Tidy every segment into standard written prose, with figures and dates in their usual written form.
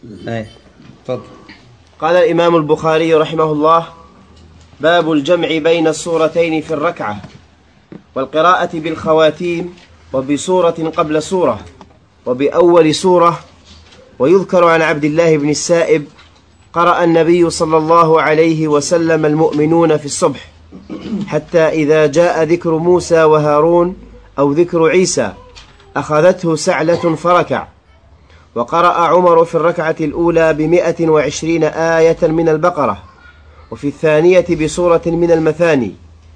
تفضل. قال الإمام البخاري رحمه الله: باب الجمع بين السورتين في الركعة، والقراءة بالخواتيم، وبسورة قبل سورة، وبأول سورة. ويذكر عن عبد الله بن السائب: قرأ النبي صلى الله عليه وسلم المؤمنون في الصبح حتى إذا جاء ذكر موسى وهارون أو ذكر عيسى أخذته سعلة فركع. وقرأ عمر في الركعة الأولى ب120 آية من البقرة، وفي الثانية بسورة من المثاني.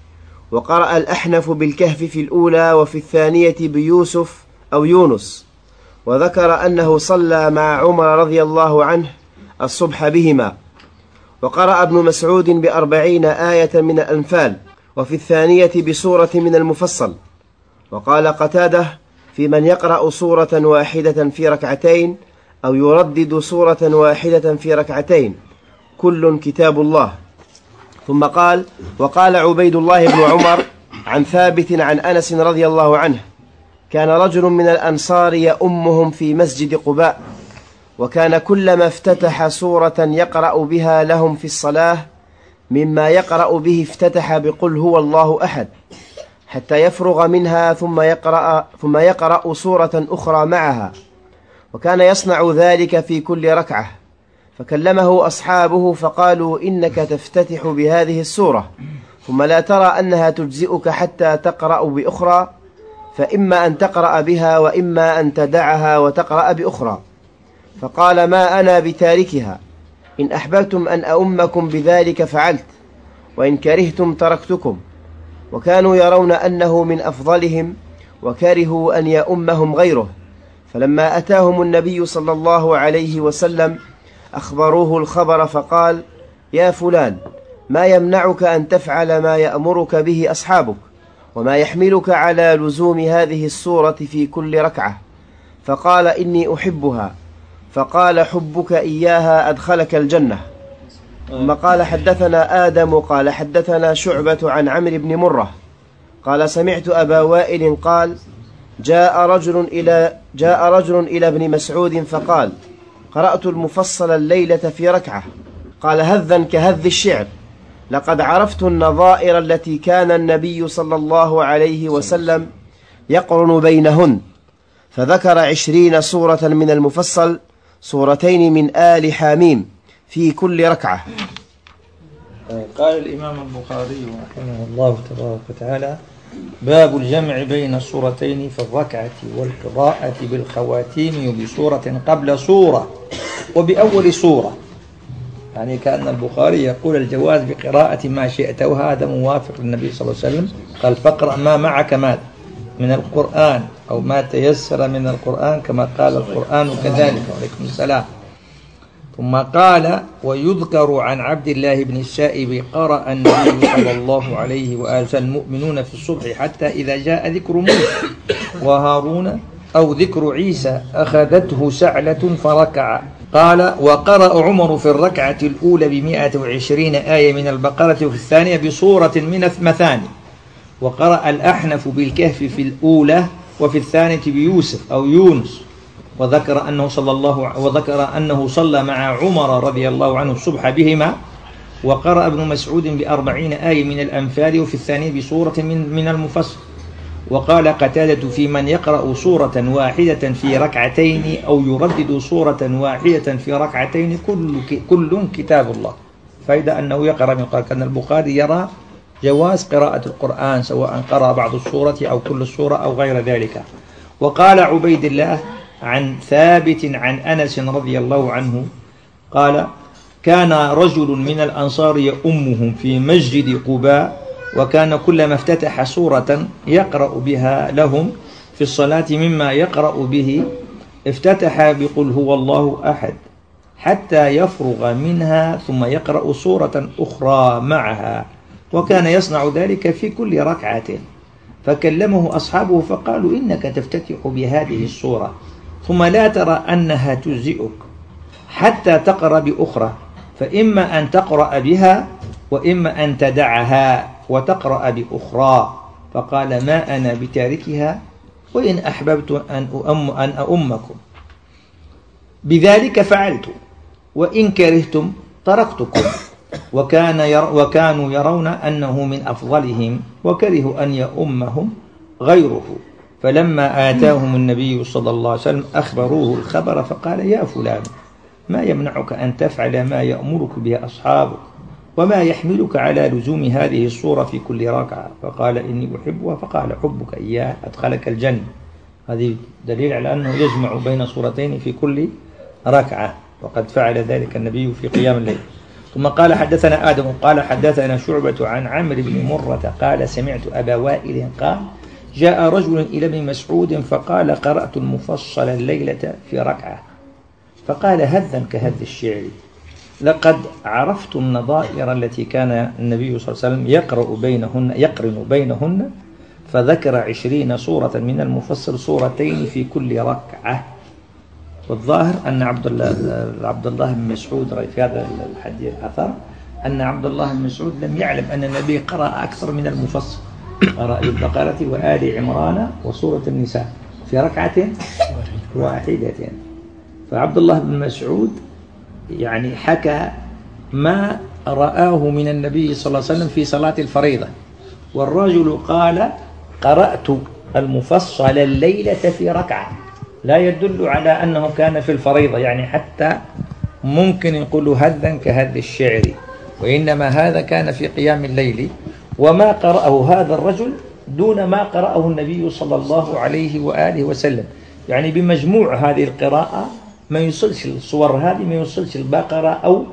وقرأ الأحنف بالكهف في الأولى، وفي الثانية بيوسف أو يونس. وذكر أنه صلى مع عمر رضي الله عنه الصبح بهما. وقرأ ابن مسعود ب40 آية من الأنفال، وفي الثانية بسورة من المفصل. وقال قتادة: في من يقرأ سورة واحدة في ركعتين أو يردد سورة واحدة في ركعتين، كل كتاب الله. ثم قال: وقال عبيد الله بن عمر عن ثابت عن أنس رضي الله عنه: كان رجل من الأنصار يؤمهم في مسجد قباء، وكان كلما افتتح سورة يقرأ بها لهم في الصلاة مما يقرأ به افتتح بقل هو الله أحد حتى يفرغ منها، ثم يقرأ سورة أخرى معها. وكان يصنع ذلك في كل ركعة. فكلمه أصحابه فقالوا: إنك تفتتح بهذه السورة ثم لا ترى أنها تجزئك حتى تقرأ بأخرى، فإما أن تقرأ بها وإما أن تدعها وتقرأ بأخرى. فقال: ما أنا بتاركها، إن أحببتم أن أؤمكم بذلك فعلت، وإن كرهتم تركتكم. وكانوا يرون أنه من أفضلهم، وكرهوا أن يؤمهم غيره. فلما أتاهم النبي صلى الله عليه وسلم أخبروه الخبر، فقال: يا فلان، ما يمنعك أن تفعل ما يأمرك به أصحابك، وما يحملك على لزوم هذه السورة في كل ركعة؟ فقال: إني أحبها. فقال: حبك إياها أدخلك الجنة. ثم قال: حدثنا آدم قال حدثنا شعبة عن عمرو بن مرة قال: سمعت أبا وائل قال: جاء رجل إلى ابن مسعود فقال: قرأت المفصل الليلة في ركعة. قال: هذا كهذ الشعر، لقد عرفت النظائر التي كان النبي صلى الله عليه وسلم يقرن بينهن. فذكر 20 سورة من المفصل، سورتين من آل حاميم في كل ركعة. قال الإمام البخاري رحمه الله تبارك وتعالى: باب الجمع بين السورتين في الركعة، والقراءة بالخواتيم، وبسورة قبل سورة، وبأول سورة. يعني كأن البخاري يقول الجواز بقراءة ما شئت، وهذا موافق للنبي صلى الله عليه وسلم. قال: فاقرأ ما معك من القرآن، أو ما تيسر من القرآن، كما قال القرآن كذلك. وعليكم السلام. ثم قال: ويذكر عن عبد الله بن السائب: قرأ النبي صلى الله عليه وآله وسلم المؤمنون في الصبح حتى إذا جاء ذكر موسى وهارون أو ذكر عيسى أخذته سعلة فركع. قال: وقرأ عمر في الركعة الأولى ب120 آية من البقرة، وفي الثانية بسورة من المثاني. وقرأ الأحنف بالكهف في الأولى، وفي الثانية بيوسف أو يونس. وذكر أنه صلى مع عمر رضي الله عنه الصبح بهما. وقرأ ابن مسعود ب40 آية من الأنفال، وفي الثانية بسورة من المفصل. وقال قتادة: في من يقرأ سورة واحدة في ركعتين أو يردد سورة واحدة في ركعتين، كل كتاب الله. فإذا أنه يقرأ من قال كان البخاري يرى جواز قراءة القرآن، سواء قرأ بعض السورة أو كل السورة أو غير ذلك. وقال عبيد الله عن ثابت عن أنس رضي الله عنه قال: كان رجل من الأنصار يؤمهم في مسجد قباء، وكان كلما افتتح سورة يقرأ بها لهم في الصلاة مما يقرأ به افتتح بقل هو الله أحد حتى يفرغ منها، ثم يقرأ سورة أخرى معها. وكان يصنع ذلك في كل ركعة. فكلمه أصحابه فقالوا: إنك تفتتح بهذه السورة ثم لا ترى أنها تجزئك حتى تقرأ بأخرى، فإما أن تقرأ بها وإما أن تدعها وتقرأ بأخرى. فقال: ما أنا بتاركها، وإن أحببت أن أؤمكم بذلك فعلت وإن كرهتم تركتكم. وكانوا يرون أنه من أفضلهم وكرهوا أن يؤمهم غيره. فلما آتاهم النبي صلى الله عليه وسلم أخبروه الخبر فقال يا فلان ما يمنعك أن تفعل ما يأمرك به أصحابك وما يحملك على لزوم هذه الصورة في كل ركعة؟ فقال إني أحبها. فقال حبك إياه أدخلك الجنة. هذه دليل على أنه يجمع بين صورتين في كل ركعة، وقد فعل ذلك النبي في قيام الليل. ثم قال حدثنا آدم قال حدثنا شعبة عن عمرو بن مرة قال سمعت أبا وائل قال جاء رجل إلى ابن مسعود فقال قرأت المفصل الليلة في ركعة. فقال هذا كهذ الشعر لقد عرفت النظائر التي كان النبي صلى الله عليه وسلم يقرن بينهن فذكر 20 صورة من المفصل صورتين في كل ركعة. والظاهر أن عبد الله بن مسعود في هذا الحديث الأثر أن عبد الله بن مسعود لم يعلم أن النبي قرأ أكثر من المفصل، قرأ البقرة وآل عمران وسورة النساء في ركعة واحدة. فعبد الله بن مسعود يعني حكى ما رآه من النبي صلى الله عليه وسلم في صلاة الفريضة، والرجل قال قرأت المفصل الليلة في ركعة، لا يدل على أنه كان في الفريضة، يعني حتى ممكن يقول هذا كهذ الشعر، وإنما هذا كان في قيام الليل. وما قرأه هذا الرجل دون ما قرأه النبي صلى الله عليه وآله وسلم، يعني بمجموع هذه القراءة ما يوصلش الصور هذه، ما يوصلش البقرة أو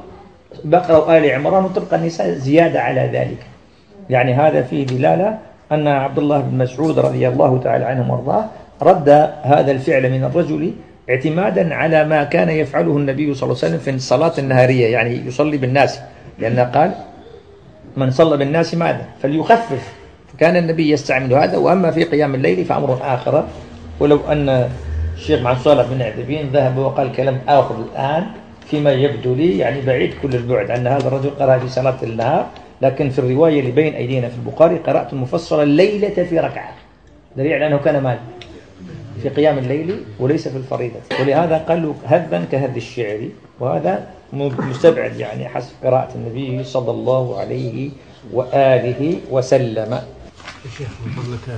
وآل عمران، وتبقى النساء زيادة على ذلك. يعني هذا فيه دلالة أن عبد الله بن مسعود رضي الله تعالى عنه وارضاه رد هذا الفعل من الرجل اعتمادا على ما كان يفعله النبي صلى الله عليه وسلم في الصلاة النهارية، يعني يصلي بالناس، لأنه قال من صلى بالناس ماذا فليخفف، فكان النبي يستعمل هذا. وأما في قيام الليل فأمر آخر. ولو أن الشيخ محمد صالح بن عثيمين ذهب وقال كلام آخر الآن فيما يبدو لي يعني بعيد كل البعد، أن هذا الرجل قرأ في صلاة النهار، لكن في الرواية اللي بين أيدينا في البخاري قرأت المفصل الليلة في ركعة، دليل على أنه كان مال في قيام الليل وليس في الفريضة. ولهذا قالوا هذا كهذ الشعر، وهذا مستبعد يعني حسب قراءة النبي صلى الله عليه وآله وسلم. الشيخ من فضلك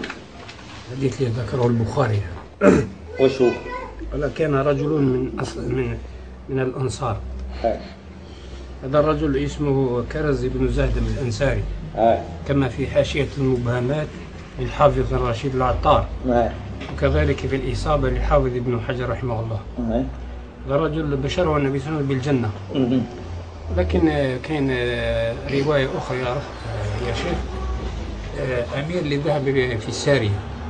حديث ذكره البخاري وشو قال كان رجل من الأنصار. هذا الرجل اسمه كرز بن زهدم الأنساري، كما في حاشية المبهمات للحافظ الرشيد العطار، وكذلك في الإصابة للحافظ ابن حجر رحمه الله. هذا الرجل بشره النبي صلى الله عليه وسلم بالجنة، لكن كان رواية أخرى يا شيخ أمير للذهب في السارية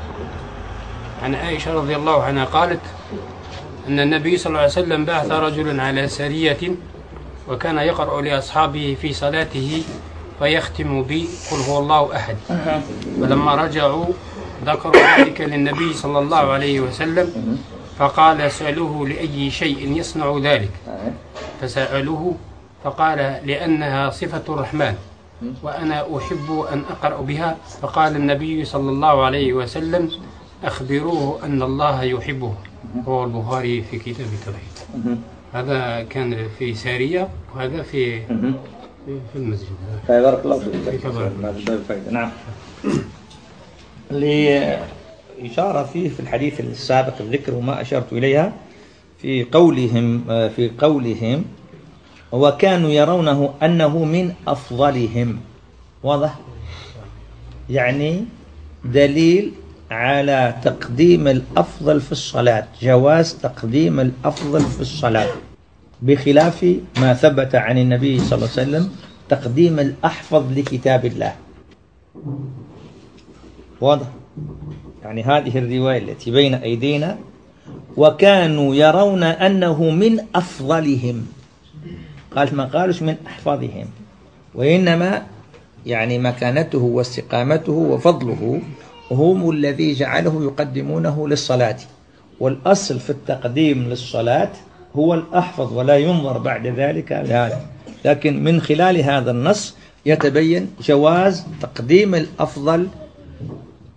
عن عائشة رضي الله عنها قالت أن النبي صلى الله عليه وسلم بعث رجلا على سرية وكان يقرأ لأصحابه في صلاته فيختم بي قل هو الله أحد. فلما رجعوا ذكروا ذلك للنبي صلى الله عليه وسلم فقال سألوه لأي شيء يصنع ذلك، فسألوه فقال لأنها صفة الرحمن وأنا أحب أن أقرأ بها. فقال النبي صلى الله عليه وسلم أخبروه أن الله يحبه. هو البخاري في كتاب التوحيد. هذا كان في سارية وهذا في المسجد. بارك الله فيك. نعم. لإشارة فيه في الحديث السابق الذكر وما أشرت إليها في قولهم وكانوا يرونه أنه من أفضلهم. واضح؟ يعني دليل على تقديم الأفضل في الصلاة، جواز تقديم الأفضل في الصلاة، بخلاف ما ثبت عن النبي صلى الله عليه وسلم تقديم الأحفظ لكتاب الله. واضح؟ يعني هذه الرواية التي بين أيدينا وكانوا يرون أنه من أفضلهم، قال ما قالش من أحفظهم، وإنما يعني مكانته واستقامته وفضله هم الذي جعله يقدمونه للصلاة. والأصل في التقديم للصلاة هو الأحفظ ولا ينظر بعد ذلك لهذا، لكن من خلال هذا النص يتبين جواز تقديم الأفضل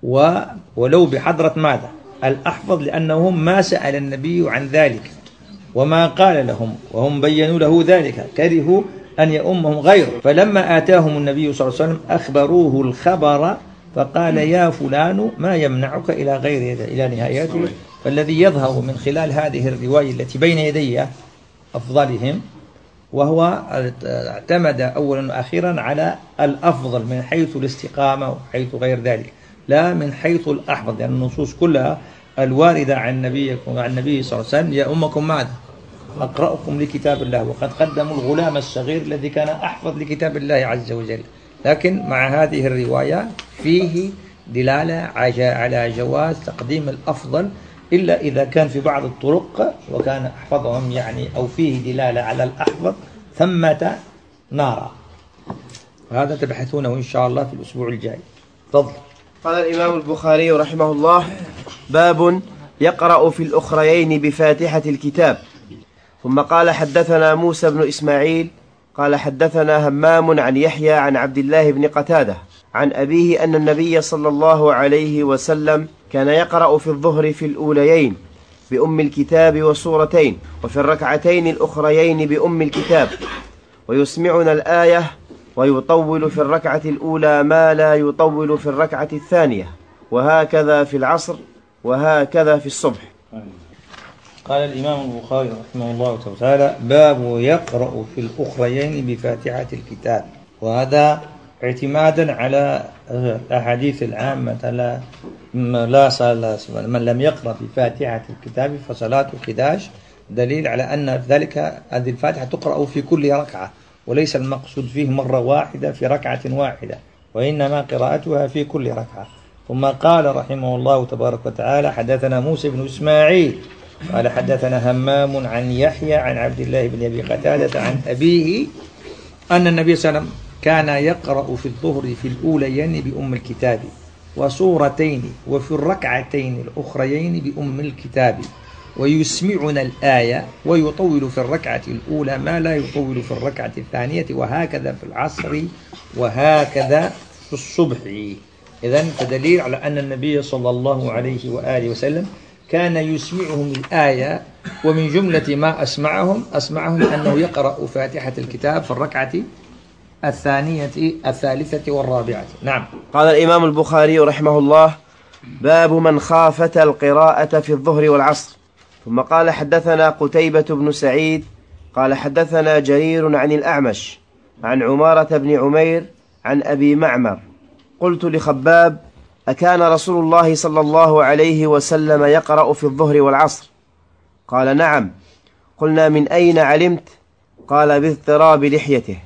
ولو بحضرة ماذا؟ الأحفظ، لأنه ما سأل النبي عن ذلك وما قال لهم وهم بينوا له ذلك كرهوا أن يؤمهم غيره. فلما آتاهم النبي صلى الله عليه وسلم أخبروه الخبر فقال يا فلان ما يمنعك إلى غير إلى نهايته. فالذي يظهر من خلال هذه الرواية التي بين يدي أفضلهم وهو اعتمد أولا وأخيرا على الأفضل من حيث الاستقامة وحيث غير ذلك، لا من حيث الأحفظ، لأن النصوص كلها الواردة عن نبيكم وعن النبي صلى الله عليه وسلم يا أمكم ماذا؟ أقرأكم لكتاب الله، وقد قدموا الغلام الصغير الذي كان أحفظ لكتاب الله عز وجل. لكن مع هذه الرواية فيه دلالة على جواز تقديم الأفضل، إلا إذا كان في بعض الطرق وكان أحفظهم يعني أو فيه دلالة على الأحفظ ثمة نارا. هذا تبحثونه إن شاء الله في الأسبوع الجاي. تفضل. قال الإمام البخاري رحمه الله: باب يقرأ في الأخريين بفاتحة الكتاب. ثم قال: حدثنا موسى بن إسماعيل قال حدثنا همام عن يحيى عن عبد الله بن قتادة عن أبيه أن النبي صلى الله عليه وسلم كان يقرأ في الظهر في الأوليين بأم الكتاب وسورتين، وفي الركعتين الأخريين بأم الكتاب، ويسمعنا الآية، ويطول في الركعة الأولى ما لا يطول في الركعة الثانية، وهكذا في العصر وهكذا في الصبح. قال الإمام البخاري رحمه الله تعالى: باب يقرأ في الأخريين بفاتحة الكتاب. وهذا اعتمادا على الأحاديث العامة لا صلاة من لم يقرأ بفاتحة الكتاب فصلاته خداش، دليل على أن ذلك هذه الفاتحة تقرأ في كل ركعة، وليس المقصود فيه مرة واحدة في ركعة واحدة، وإنما قراءتها في كل ركعة. ثم قال رحمه الله تبارك وتعالى: حدثنا موسى بن إسماعيل قال حدثنا همام عن يحيى عن عبد الله بن أبي قتادة عن أبيه أن النبي صلى الله عليه وسلم كان يقرأ في الظهر في الأوليين بأم الكتاب وسورتين، وفي الركعتين الأخريين بأم الكتاب، ويسمعنا الآية، ويطول في الركعة الأولى ما لا يطول في الركعة الثانية، وهكذا في العصر وهكذا في الصبح. إذن فدليل على أن النبي صلى الله عليه وآله وسلم كان يسمعهم الآية، ومن جملة ما أسمعهم أنه يقرأ فاتحة الكتاب في الركعة الثانية الثالثة والرابعة. نعم. قال الإمام البخاري رحمه الله: باب من خافت القراءة في الظهر والعصر. ثم قال: حدثنا قتيبة بن سعيد قال حدثنا جرير عن الأعمش عن عمارة بن عمير عن أبي معمر: قلت لخباب: أكان رسول الله صلى الله عليه وسلم يقرأ في الظهر والعصر؟ قال: نعم. قلنا: من أين علمت؟ قال: باضطراب لحيته.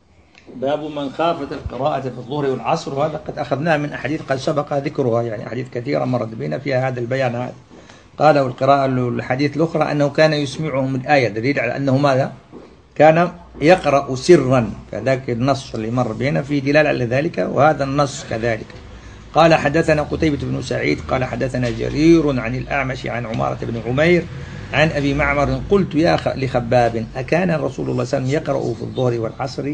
باب من خافت القراءة في الظهر والعصر، وهذا قد أخذناه من أحاديث قد سبق ذكرها، يعني أحاديث كثيرة مرت بنا فيها هذا البيان. هذا قال القراءة الحديث الأخرى أنه كان يسمعهم الآية، دليل على أنه ماذا؟ كان يقرأ سرا، فذاك النص اللي مر بنا فيه دلالة على ذلك، وهذا النص كذلك. قال حدثنا قتيبة بن سعيد قال حدثنا جرير عن الأعمش عن عمارة بن عمير عن أبي معمر: قلت يا لخباب: أكان رسول الله صلى الله عليه وسلم يقرأ في الظهر والعصر؟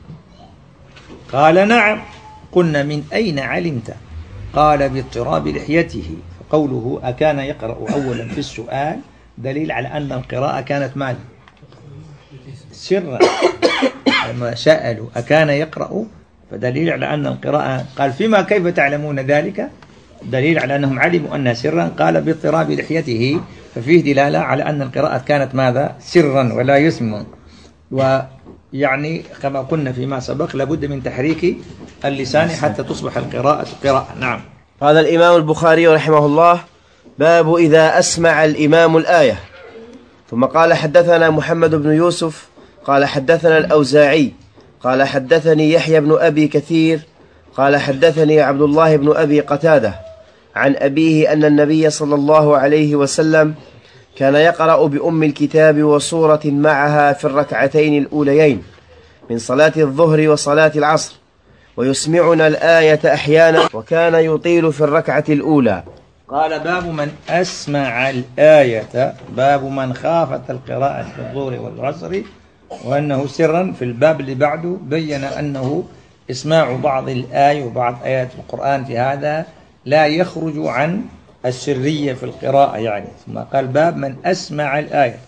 قال: نعم. قلنا: من أين علمت؟ قال: باضطراب لحيته. فقوله أكان يقرأ أولا في السؤال دليل على أن القراءة كانت ماذا؟ سرا. لما سألوا أكان يقرأ فدليل على أن القراءة، قال: فيما كيف تعلمون ذلك؟ دليل على أنهم علموا أنها سرا. قال: باضطراب لحيته، ففيه دلالة على أن القراءة كانت ماذا؟ سرا ولا يسمع. ويعني كما قلنا فيما سبق لابد من تحريك اللسان حتى تصبح القراءة قراءة. نعم. قال الإمام البخاري رحمه الله: باب إذا أسمع الإمام الآية. ثم قال: حدثنا محمد بن يوسف قال حدثنا الأوزاعي قال حدثني يحيى بن أبي كثير قال حدثني عبد الله بن أبي قتادة عن أبيه أن النبي صلى الله عليه وسلم كان يقرأ بأم الكتاب وسورة معها في الركعتين الأوليين من صلاة الظهر وصلاة العصر، ويسمعنا الآية أحيانا، وكان يطيل في الركعة الأولى. قال: باب من أسمع الآية، باب من خافت القراءة في الظهر والعصر، وأنه سرا. في الباب اللي بعده بين أنه إسماع بعض الآية وبعض آيات القرآن في هذا لا يخرج عن السرية في القراءة يعني. ثم قال: باب من أسمع الآية.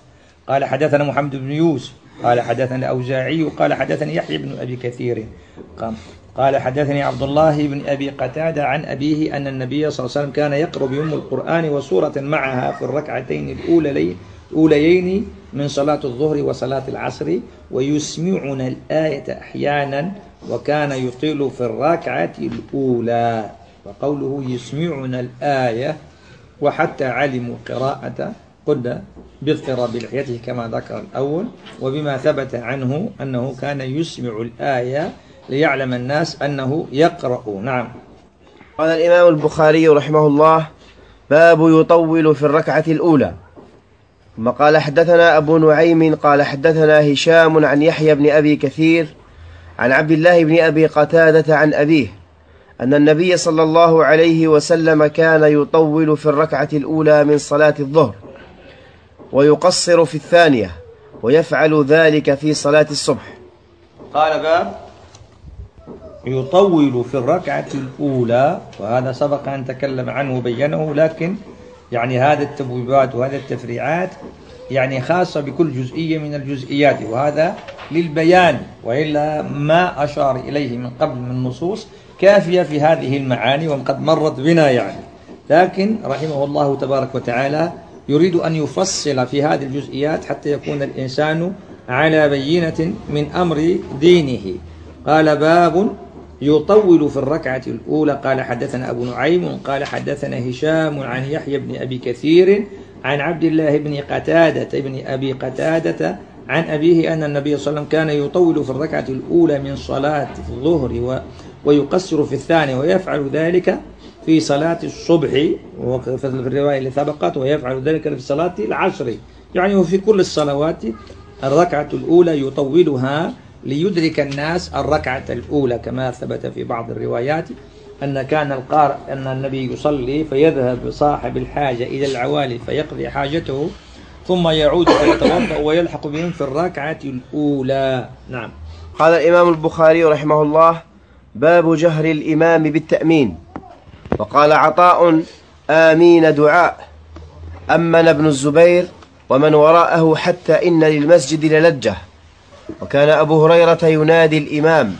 قال حدثنا محمد بن يوسف قال حدثنا الأوزاعي قال حدثني يحيى بن أبي كثير قال حدثني عبد الله بن أبي قتادة عن أبيه أن النبي صلى الله عليه وسلم كان يقرأ بأم القرآن وسورة معها في الركعتين الأوليين من صلاة الظهر وصلاة العصر ويسمعنا الآية أحيانا وكان يطيل في الركعة الأولى. وقوله يسمعنا الآية وحتى علموا قراءة قلنا بالقراءة بلحيته كما ذكر الأول وبما ثبت عنه أنه كان يسمع الآية ليعلم الناس أنه يقرأ. نعم. قال الإمام البخاري رحمه الله باب يطول في الركعة الأولى. ثم قال حدثنا أبو نعيم قال حدثنا هشام عن يحيى بن أبي كثير عن عبد الله بن أبي قتادة عن أبيه أن النبي صلى الله عليه وسلم كان يطول في الركعة الأولى من صلاة الظهر ويقصر في الثانية ويفعل ذلك في صلاة الصبح. قال باب يطول في الركعة الأولى، وهذا سبق أن تكلم عنه وبينه، لكن يعني هذه التبويبات وهذه التفريعات يعني خاصة بكل جزئية من الجزئيات، وهذا للبيان، وإلا ما أشار إليه من قبل من نصوص كافية في هذه المعاني وقد مرت بنا يعني. لكن رحمه الله تبارك وتعالى يريد أن يفصل في هذه الجزئيات حتى يكون الإنسان على بينة من أمر دينه. قال باب يطول في الركعة الأولى. قال حدثنا أبو نعيم قال حدثنا هشام عن يحيى بن أبي كثير عن عبد الله بن قتادة بن أبي قتادة عن أبيه أن النبي صلى الله عليه وسلم كان يطول في الركعة الأولى من صلاة الظهر ويقصر في الثانية ويفعل ذلك في صلاة الصبح، وفي الرواية اللي سبقت ويفعل ذلك في صلاة العصر، يعني وفي كل الصلوات الركعة الأولى يطولها ليدرك الناس الركعة الأولى، كما ثبت في بعض الروايات أن كان القارئ أن النبي يصلي فيذهب صاحب الحاجة إلى العوالي فيقضي حاجته ثم يعود فيتوضأ ويلحق بهم في الركعة الأولى. نعم. قال الإمام البخاري رحمه الله باب جهر الإمام بالتأمين. وقال عطاء آمين دعاء أمن ابن الزبير ومن وراءه حتى إن للمسجد للجة. وكان أبو هريرة ينادي الإمام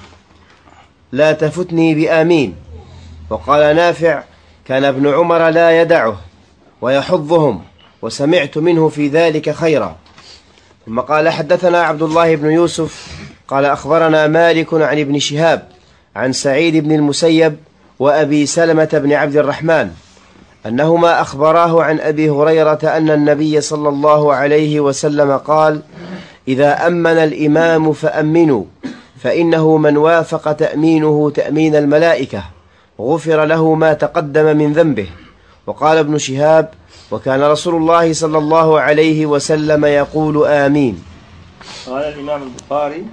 لا تفتني بآمين. وقال نافع كان ابن عمر لا يدعه ويحضهم وسمعت منه في ذلك خيرا. ثم قال حدثنا عبد الله بن يوسف قال أخبرنا مالك عن ابن شهاب عن سعيد بن المسيب وأبي سلمة بن عبد الرحمن أنهما أخبراه عن أبي هريرة أن النبي صلى الله عليه وسلم قال إذا أمن الإمام فأمنوا فإنه من وافق تأمينه تأمين الملائكة غفر له ما تقدم من ذنبه. وقال ابن شهاب وكان رسول الله صلى الله عليه وسلم يقول آمين. قال الإمام البخاري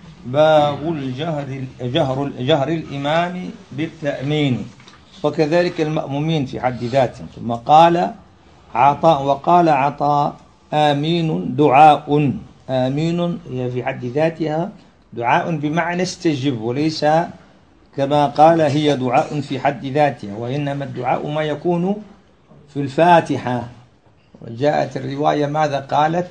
باب جهر الإمام بالتأمين وكذلك المأمومين في حد ذاتهم. ثم قال عطاء وقال عطاء آمين دعاء. آمين هي في حد ذاتها دعاء بمعنى استجب، وليس كما قال هي دعاء في حد ذاتها، وإنما الدعاء ما يكون في الفاتحة. وجاءت الرواية ماذا قالت؟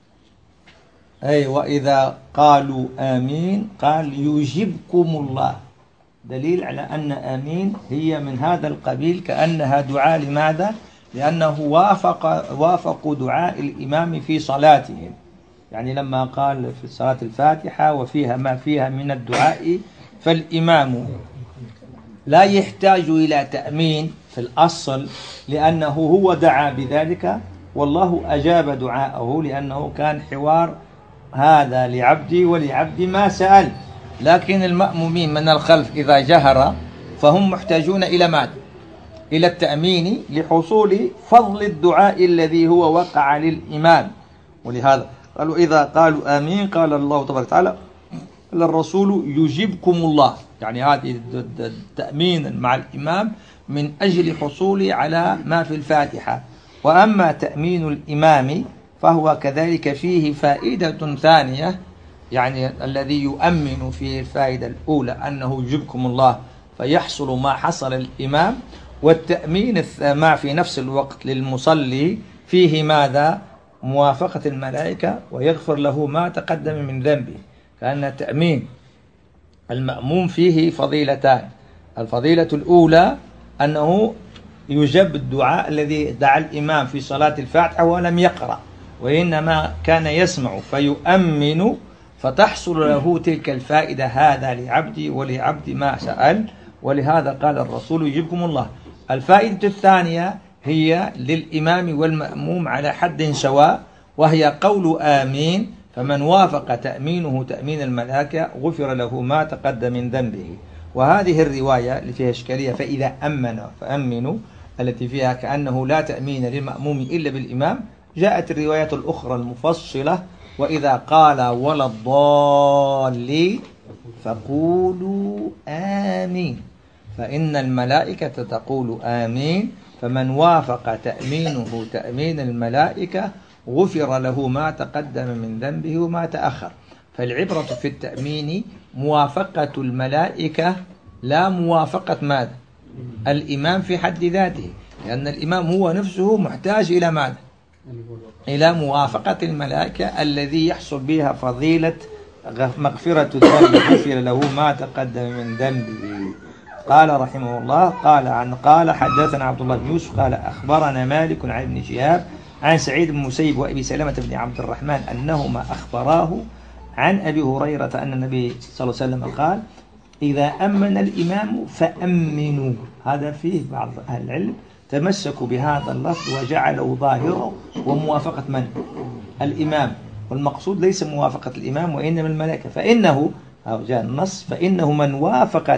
أي وإذا قالوا آمين قال يجيبكم الله، دليل على أن آمين هي من هذا القبيل كأنها دعاء. لماذا؟ لأنه وافقوا دعاء الإمام في صلاتهم، يعني لما قال في صلاة الفاتحة وفيها ما فيها من الدعاء فالإمام لا يحتاج إلى تأمين في الأصل لأنه هو دعا بذلك والله أجاب دعاءه، لأنه كان حوار هذا لعبدي ولعبدي ما سأل. لكن المأمومين من الخلف إذا جهر فهم محتاجون إلى ماذا؟ إلى التأمين لحصول فضل الدعاء الذي هو وقع للإمام. ولهذا قالوا إذا قالوا آمين قال الله تبارك وتعالى للرسول يجيبكم الله، يعني هذه التأمين مع الإمام من أجل حصول على ما في الفاتحة. وأما تأمين الإمام فهو كذلك فيه فائدة ثانية، يعني الذي يؤمن فيه الفائدة الأولى أنه يجيبكم الله فيحصل ما حصل الإمام، والتأمين ما في نفس الوقت للمصلي فيه ماذا؟ موافقة الملائكة ويغفر له ما تقدم من ذنبه، كأن تأمين المأموم فيه فضيلتان. الفضيلة الأولى أنه يجب الدعاء الذي دعا الإمام في صلاة الفاتحة ولم يقرأ، وإنما كان يسمع فيؤمن، فتحصل له تلك الفائدة، هذا لعبدي ولعبدي ما سأل، ولهذا قال الرسول يجيبكم الله. الفائدة الثانية هي للإمام والمأموم على حد سواء، وهي قول آمين، فمن وافق تأمينه تأمين الملائكة غفر له ما تقدم من ذنبه. وهذه الرواية اللي فيها إشكالية فإذا أمن فأمنوا، التي فيها كأنه لا تأمين للمأموم إلا بالإمام، جاءت الروايات الأخرى المفصلة وإذا قال ولا الضالين فقولوا آمين، فإن الملائكة تقول آمين، فمن وافق تأمينه تأمين الملائكة غفر له ما تقدم من ذنبه وما تأخر. فالعبرة في التأمين موافقة الملائكة لا موافقة ماذا؟ الإمام في حد ذاته، لأن الإمام هو نفسه محتاج إلى ماذا؟ إلى موافقة الملائكة الذي يحصل بها فضيلة مغفرة الذنب، غفر له ما تقدم من ذنبه. قال رحمه الله قال حدثنا عبد الله بن يوسف قال أخبرنا مالك عن ابن شهاب عن سعيد بن المسيب وأبي سلمة بن عبد الرحمن أنهما أخبراه عن أبي هريرة أن النبي صلى الله عليه وسلم قال إذا أمن الإمام فأمنوا. هذا فيه بعض أهل العلم تمسكوا بهذا اللفظ وجعلوا ظاهره وموافقة من؟ الإمام، والمقصود ليس موافقة الإمام وإنما الملائكة، فإنه أو جاء النص فإنه من وافق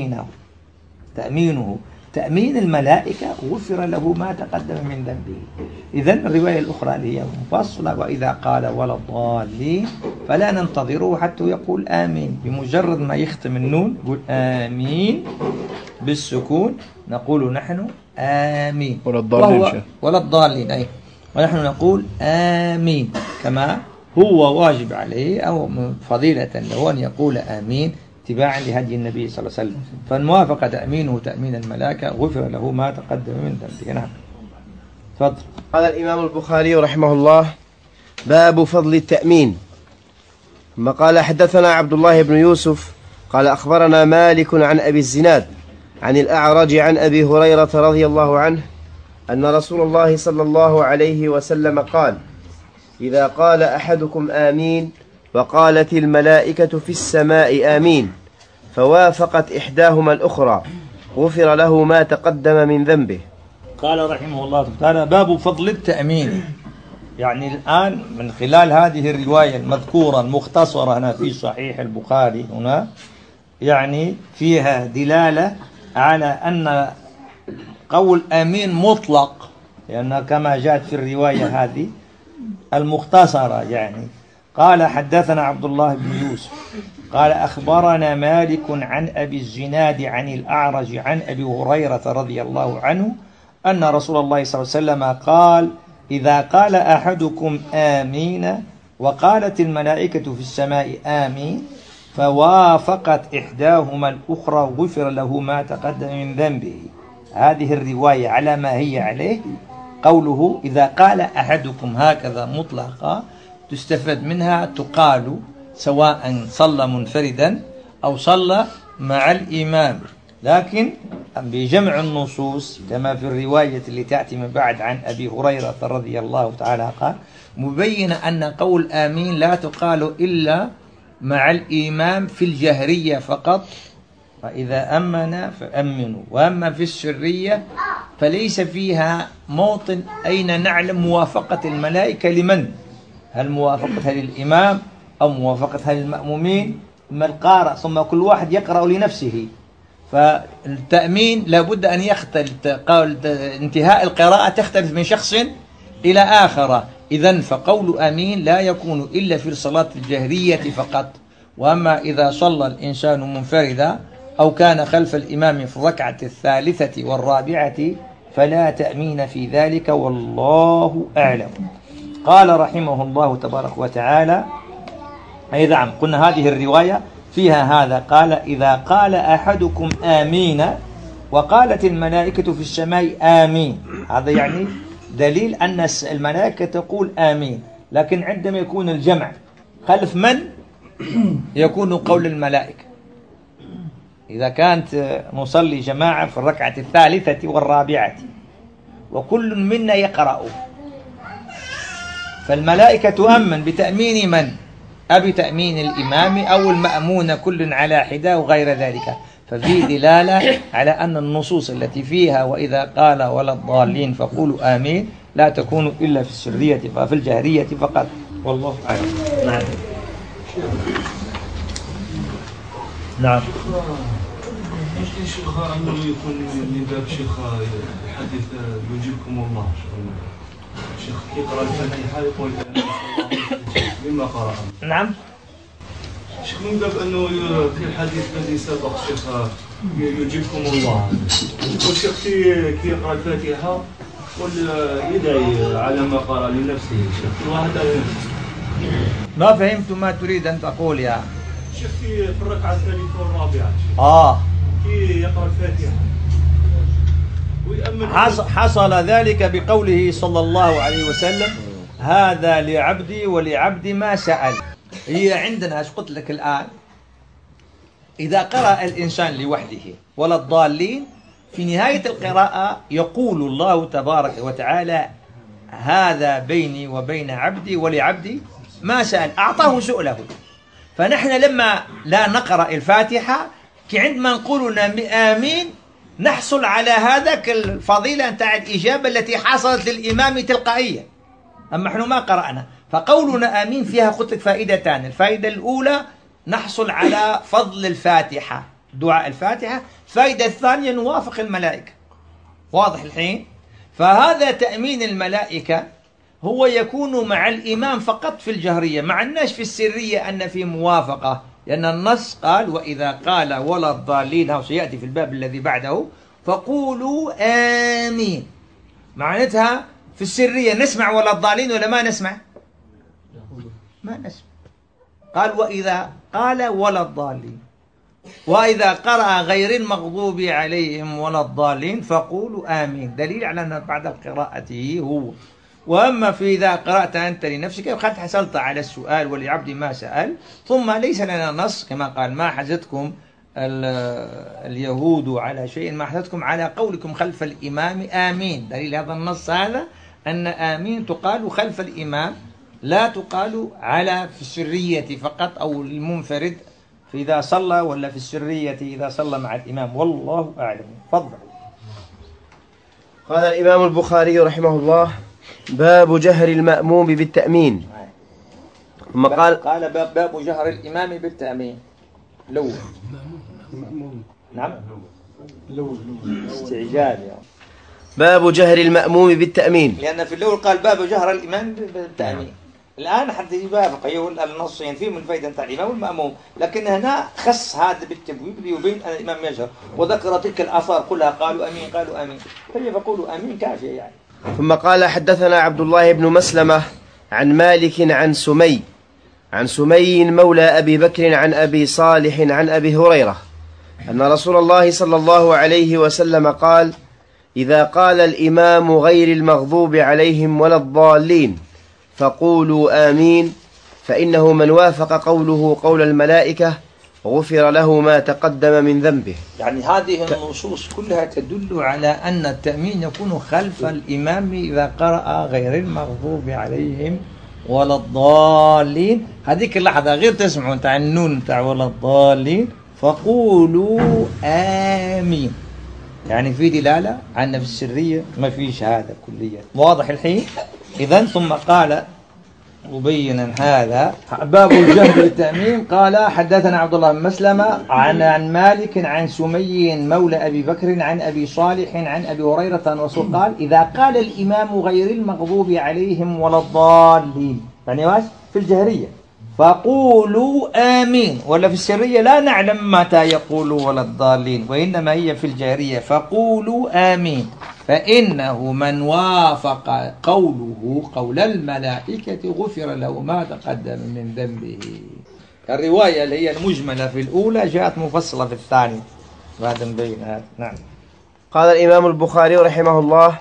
تأمينه تأمين الملائكة غفر له ما تقدم من ذنبه. إذن الرواية الأخرى اللي هي مفصلة وإذا قال ولا الضالين فلا ننتظره حتى يقول آمين، بمجرد ما يختم النون يقول آمين بالسكون نقول نحن آمين، ولا الضالين أي، ونحن نقول آمين كما هو واجب عليه أو فضيلة له أن يقول آمين اتباعا لهدي النبي صلى الله عليه وسلم. فالموافقة تأمينه تأمين الملائكة غفر له ما تقدم من ذنبه. نعم تفضل. قال الإمام البخاري رحمه الله باب فضل التأمين. ثم قال حدثنا عبد الله بن يوسف قال أخبرنا مالك عن أبي الزناد عن الأعرج عن أبي هريرة رضي الله عنه أن رسول الله صلى الله عليه وسلم قال إذا قال أحدكم آمين وقالت الملائكة في السماء آمين فوافقت إحداهما الأخرى غفر له ما تقدم من ذنبه. قال رحمه الله تعالى باب فضل التأمين. يعني الآن من خلال هذه الرواية المذكورة المختصرة هنا في صحيح البخاري هنا، يعني فيها دلالة على أن قول آمين مطلق، لأن كما جاءت في الرواية هذه المختصرة يعني قال حدثنا عبد الله بن يوسف قال أخبرنا مالك عن أبي الزناد عن الأعرج عن أبي هريرة رضي الله عنه أن رسول الله صلى الله عليه وسلم قال إذا قال أحدكم آمين وقالت الملائكة في السماء آمين فوافقت إحداهما الأخرى غفر له ما تقدم من ذنبه. هذه الرواية على ما هي عليه، قوله إذا قال أحدكم هكذا مطلقا تستفاد منها تقال سواء صلى منفردا أو صلى مع الإمام، لكن بجمع النصوص كما في الرواية اللي تأتي من بعد عن أبي هريرة رضي الله تعالى قال مبين أن قول آمين لا تقال إلا مع الإمام في الجهرية فقط، فإذا أمن فأمنوا، وأما في السرية فليس فيها موطن أين نعلم موافقة الملائكة لمن، هل موافقتها للإمام أو موافقتها للمأمومين ثم القارئ ثم كل واحد يقرأ لنفسه. فالتأمين لابد أن يختلف، انتهاء القراءة تختلف من شخص إلى آخر، إذن فقول آمين لا يكون إلا في الصلاة الجهرية فقط. وأما إذا صلى الإنسان منفردا أو كان خلف الإمام في الركعة الثالثة والرابعة فلا تأمين في ذلك والله أعلم. قال رحمه الله تبارك وتعالى أي نعم قلنا هذه الرواية فيها هذا، قال إذا قال أحدكم آمين وقالت الملائكة في السماء آمين، هذا يعني دليل أن الملائكة تقول آمين. لكن عندما يكون الجمع خلف من يكون قول الملائكة؟ إذا كانت نصلي جماعة في الركعة الثالثة والرابعة وكل منا يقرأ، فالملائكة تؤمن بتأمين من؟ بتأمين الإمام أو المأمون كل على حدة وغير ذلك. ففي دلالة على أن النصوص التي فيها وإذا قال ولا الضالين فقولوا آمين لا تكون إلا في السرية ففي الجهرية فقط، والله أعلم. نعم. نعم. ممكن شيخ أنه يكون من باب شيخ الحديث يجيبكم الله شيخ يقرأ الفاتحة يقول مما قرأ. نعم. شيخ من باب أنه في الحديث الذي سبق شيخ يجيبكم الله، والشيخ كي يقرأ الفاتحة يدعي على ما قرأ لنفسه شيخ واحد على نفسه. ما فهمت ما تريد أن تقول يا شيخ في الركعة الثالثة والرابعة كي يقرأ الفاتحة ويأمن. حصل ذلك بقوله صلى الله عليه وسلم هذا لعبدي ولعبدي ما سأل. هي عندنا قلت لك الآن إذا قرأ الإنسان لوحده ولا الضالين في نهاية القراءة يقول الله تبارك وتعالى هذا بيني وبين عبدي ولعبدي ما سأل، أعطاه سؤله. فنحن لما لا نقرأ الفاتحة عندما نقول آمين نحصل على هذاك الفضيلة نتاع الإجابة التي حصلت للإمام تلقائيا، أما نحن ما قرأنا. فقولنا آمين فيها قلت لك فائدتان. الفائدة الأولى نحصل على فضل الفاتحة، دعاء الفاتحة. الفائدة الثانية نوافق الملائكة. واضح الحين؟ فهذا تأمين الملائكة هو يكون مع الإمام فقط في الجهرية، مع الناس في السرية أن في موافقة، لأن النص قال وإذا قال ولا الضالين، هو سيأتي في الباب الذي بعده، فقولوا آمين. معناتها في السرية نسمع ولا الضالين ولا ما نسمع؟ ما نسمع. قال وإذا قال ولا الضالين، وإذا قرأ غير المغضوب عليهم ولا الضالين فقولوا آمين، دليل على أن بعد القراءة هو. وأما في إذا قرأت أنت لنفسك قد حصلت على السؤال ولعبد ما سأل، ثم ليس لنا نص كما قال ما حزتكم اليهود على شيء ما حزتكم على قولكم خلف الإمام آمين. دليل هذا النص هذا أن آمين تقال خلف الإمام لا تقال على في السرية فقط أو المنفرد في إذا صلى، ولا في السرية إذا صلى مع الإمام، والله أعلم. تفضل. قال الإمام البخاري رحمه الله باب جهر المأموم بالتأمين. ثم قال باب جهر الإمام بالتأمين. لو نعم لو استعجال يعني. باب جهر المأموم بالتأمين، لأن في الأول قال باب جهر الإمام بالتأمين. الآن حتى يبافق يقول النصين فيهم الفائدة نتاع الإمام والمأموم، لكن هنا خص هذا بالتبويب ليبين أن الإمام يجهر، وذكر تلك الآثار كلها قالوا أمين قالوا أمين، فقولوا أمين كافية يعني. ثم قال حدثنا عبد الله بن مسلمة عن مالك عن سمي مولى أبي بكر عن أبي صالح عن أبي هريرة أن رسول الله صلى الله عليه وسلم قال إذا قال الإمام غير المغضوب عليهم ولا الضالين فقولوا آمين، فإنه من وافق قوله قول الملائكة غفر له ما تقدم من ذنبه. يعني هذه النصوص كلها تدل على أن التأمين يكون خلف الإمام إذا قرأ غير المغضوب عليهم ولا الضالين. هذيك اللحظة غير تسمعوا تاع النون تاع ولا الضالين فقولوا آمين، يعني في دلالة عن في السرية ما فيش هذا كليا. واضح الحين؟ إذن ثم قال مبينا هذا باب الجهر بالتأمين. قال حدثنا عبد الله بن مسلمة عن مالك عن سمي مولى أبي بكر عن أبي صالح عن أبي هريرة أن الرسول قال إذا قال الإمام غير المغضوب عليهم ولا الضالين، يعني واش في الجهرية فقولوا آمين، ولا في السرية لا نعلم متى يقولوا ولا الضالين، وإنما هي في الجهرية فقولوا آمين، فإنه من وافق قوله قول الملائكة غفر له ما تقدم من ذنبه. الرواية اللي هي المجملة في الأولى جاءت مفصلة في الثانية، بعد نبين هذا. نعم. قال الإمام البخاري رحمه الله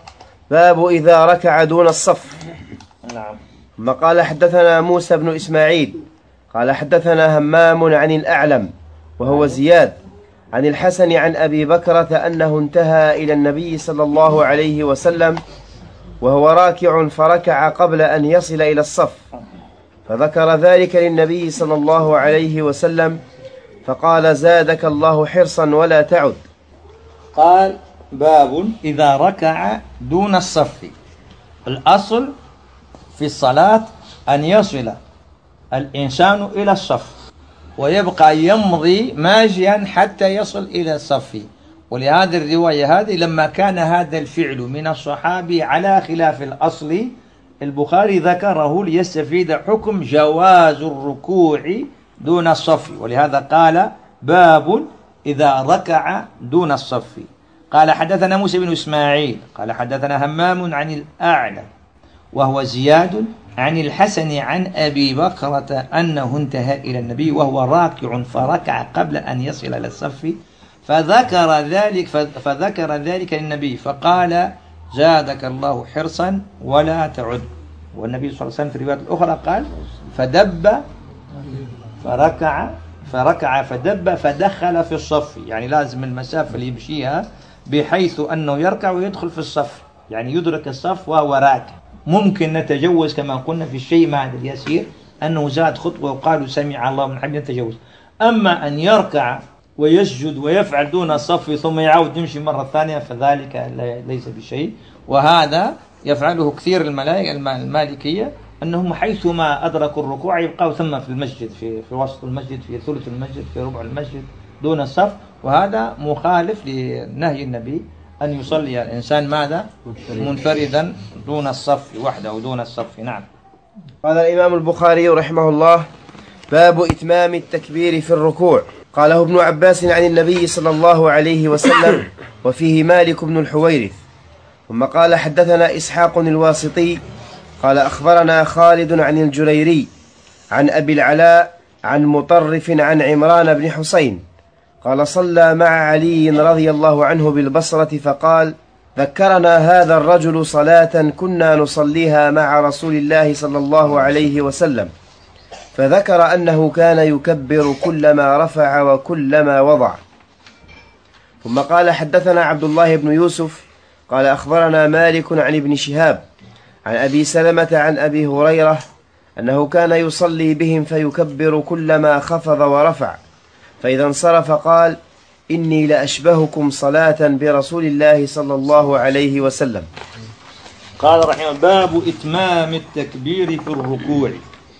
باب إذا ركع دون الصف. نعم. ثم قال حدثنا موسى بن إسماعيل قال حدثنا همام عن الأعلم وهو زياد عن الحسن عن أبي بكرة أنه انتهى إلى النبي صلى الله عليه وسلم وهو راكع فركع قبل أن يصل إلى الصف، فذكر ذلك للنبي صلى الله عليه وسلم فقال زادك الله حرصا ولا تعد. قال باب إذا ركع دون الصف. الأصل في الصلاة أن يصل الإنسان إلى الصف ويبقى يمضي ماشيا حتى يصل إلى الصف. ولهذه الرواية هذه لما كان هذا الفعل من الصحابي على خلاف الأصل البخاري ذكره ليستفيد حكم جواز الركوع دون الصف، ولهذا قال باب إذا ركع دون الصف. قال حدثنا موسى بن إسماعيل قال حدثنا همام عن الأعلى وهو زياد عن الحسن عن أبي بكرة أنه انتهى إلى النبي وهو راكع فركع قبل أن يصل إلى الصف، فذكر ذلك للنبي فقال زادك الله حرصا ولا تعد. والنبي صلى الله عليه وسلم في الرواية الأخرى قال فدب فركع فدب فدخل في الصف، يعني لازم المسافة اللي يمشيها بحيث أنه يركع ويدخل في الصف، يعني يدرك الصف وهو راكع. ممكن نتجوز كما قلنا في الشيء ما هذا اليسير أنه زاد خطوة وقالوا سمع الله من حمده نتجوز. أما أن يركع ويسجد ويفعل دون الصف ثم يعود يمشي مرة ثانية فذلك ليس بشيء. وهذا يفعله كثير المالكية أنهم حيثما أدركوا الركوع يبقوا ثم في المسجد في وسط المسجد في ثلث المسجد في ربع المسجد دون الصف، وهذا مخالف لنهي النبي أن يصلي الإنسان ماذا؟ منفردا دون الصف وحده دون الصف. نعم. قال الإمام البخاري رحمه الله باب إتمام التكبير في الركوع. قاله ابن عباس عن النبي صلى الله عليه وسلم وفيه مالك بن الحويرث. ثم قال حدثنا إسحاق الواسطي قال أخبرنا خالد عن الجريري عن أبي العلاء عن مطرف عن عمران بن حسين قال صلى مع علي رضي الله عنه بالبصرة فقال ذكرنا هذا الرجل صلاة كنا نصليها مع رسول الله صلى الله عليه وسلم، فذكر أنه كان يكبر كلما رفع وكلما وضع. ثم قال حدثنا عبد الله بن يوسف قال أخبرنا مالك عن ابن شهاب عن أبي سلمة عن أبي هريرة أنه كان يصلي بهم فيكبر كلما خفض ورفع، فإذا انصرف قال إني لأشبهكم صلاة برسول الله صلى الله عليه وسلم. قال رحمه باب إتمام التكبير في الركوع.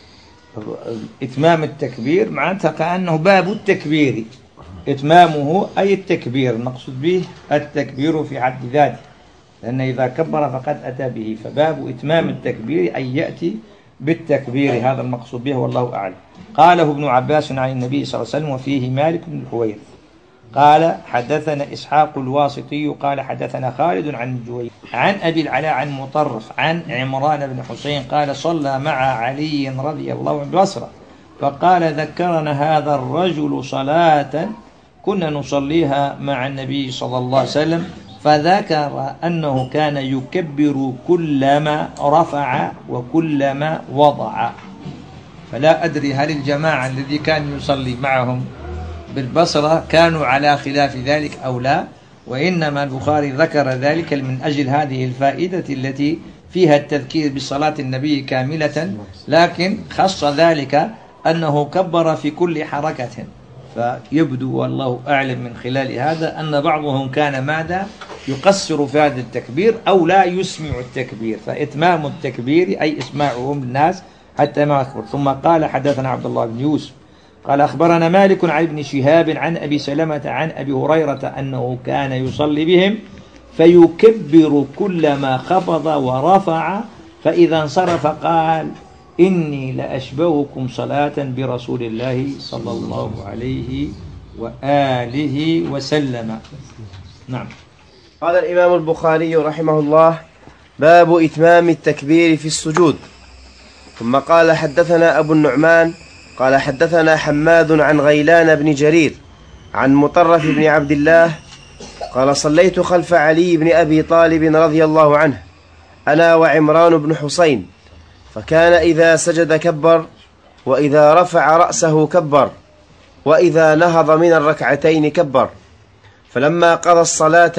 إتمام التكبير معناتها كأنه باب التكبير، إتمامه أي التكبير، المقصود به التكبير في حد ذاته، لأن إذا كبر فقد أتى به، فباب إتمام التكبير أي يأتي بالتكبير، هذا المقصود به والله أعلم. قاله ابن عباس عن النبي صلى الله عليه وسلم وفيه مالك بن الحويرث. قال حدثنا إسحاق الواسطي قال حدثنا خالد عن الجويري عن أبي العلاء عن مطرف عن عمران بن حسين قال صلى مع علي رضي الله عنه بصرة فقال ذكرنا هذا الرجل صلاة كنا نصليها مع النبي صلى الله عليه وسلم، فذكر أنه كان يكبر كلما رفع وكلما وضع. فلا أدري هل الجماعة الذي كان يصلي معهم بالبصرة كانوا على خلاف ذلك أو لا، وإنما البخاري ذكر ذلك من أجل هذه الفائدة التي فيها التذكير بصلاة النبي كاملة، لكن خص ذلك أنه كبر في كل حركة. فيبدو والله أعلم من خلال هذا أن بعضهم كان ماذا يقصر في هذا التكبير أو لا يسمع التكبير، فإتمام التكبير أي إسماعهم للناس حتى ما أكبر. ثم قال حدثنا عبد الله بن يوسف قال أخبرنا مالك عن ابن شهاب عن أبي سلمة عن أبي هريرة أنه كان يصلي بهم فيكبر كلما خفض ورفع، فإذا انصرف قال إني لأشبهكم صلاة برسول الله صلى الله عليه وآله وسلم. نعم. قال الإمام البخاري رحمه الله باب إتمام التكبير في السجود. ثم قال حدثنا أبو النعمان قال حدثنا حماد عن غيلان بن جرير عن مطرف بن عبد الله قال صليت خلف علي بن أبي طالب رضي الله عنه أنا وعمران بن حسين، فكان إذا سجد كبر، وإذا رفع رأسه كبر، وإذا نهض من الركعتين كبر. فلما قضى الصلاة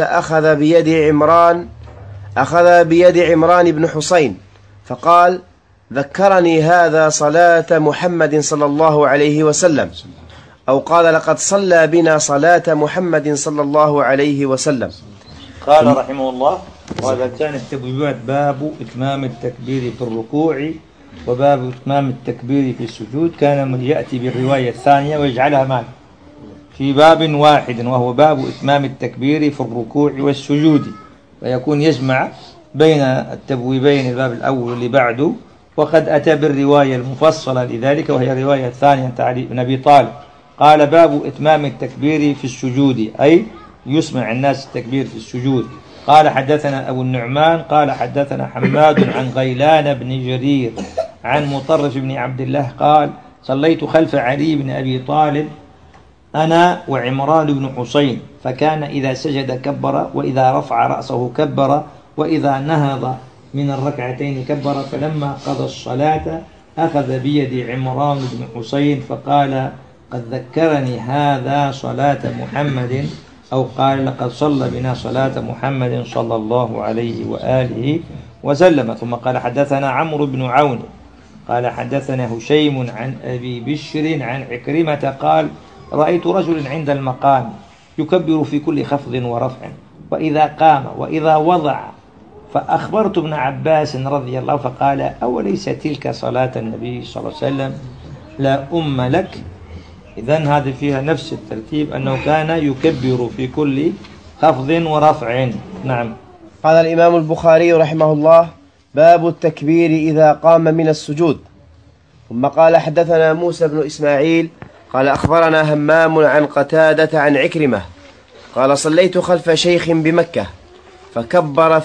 أخذ بيد عمران بن حسين فقال: ذكرني هذا صلاة محمد صلى الله عليه وسلم، أو قال: لقد صلى بنا صلاة محمد صلى الله عليه وسلم. قال رحمه الله: وهذا كان التبويبات: باب إتمام التكبير في الركوع وباب إتمام التكبير في السجود. كان من يأتي بالرواية الثانية ويجعلها معه في باب واحد، وهو باب إتمام التكبير في الركوع والسجود، ويكون يجمع بين التبويبين الباب الأول اللي بعده. وقد أتى بالرواية المفصلة لذلك، وهي الرواية الثانية عن علي بن أبي طالب. قال: باب إتمام التكبير في السجود، أي يسمع الناس التكبير في السجود. قال: حدثنا أبو النعمان قال: حدثنا حماد عن غيلان بن جرير عن مطرف بن عبد الله قال: صليت خلف علي بن أبي طالب أنا وعمران بن حسين، فكان إذا سجد كبر، وإذا رفع رأسه كبر، وإذا نهض من الركعتين كبر. فلما قضى الصلاة أخذ بيد عمران بن حسين فقال: قد ذكرني هذا صلاة محمد، أو قال: لقد صلى بنا صلاة محمد صلى الله عليه وآله وسلم. ثم قال: حدثنا عمرو بن عون قال: حدثنا هشيم عن أبي بشر عن عكرمة قال: رأيت رجل عند المقام يكبر في كل خفض ورفع، وإذا قام وإذا وضع، فأخبرت ابن عباس رضي الله فقال: أوليس تلك صلاة النبي صلى الله عليه وسلم؟ لا أم لك. إذن هذه فيها نفس الترتيب، أنه كان يكبر في كل خفض ورفع. نعم. قال الإمام البخاري رحمه الله: باب التكبير إذا قام من السجود. ثم قال: حدثنا موسى بن إسماعيل قال: أخبرنا همام عن قتادة عن عكرمة قال: صليت خلف شيخ بمكة فكبر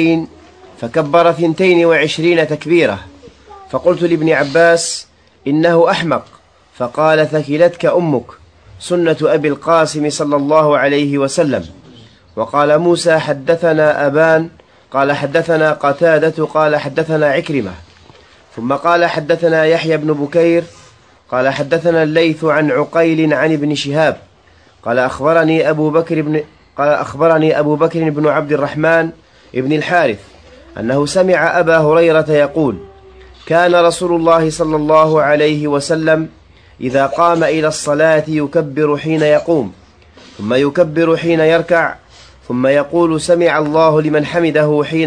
22 تكبيرة، فقلت لابن عباس: إنه أحمق. فقال: ثكلتك أمك، سنة أبي القاسم صلى الله عليه وسلم. وقال موسى: حدثنا أبان قال: حدثنا قتادة قال: حدثنا عكرمة. ثم قال: حدثنا يحيى بن بكير قال: حدثنا الليث عن عقيل عن ابن شهاب قال: أخبرني أبو بكر بن عبد الرحمن ابن الحارث أنه سمع أبا هريرة يقول: كان رسول الله صلى الله عليه وسلم إذا قام إلى الصلاة يكبر حين يقوم، ثم يكبر حين يركع، ثم يقول: سمع الله لمن حمده حين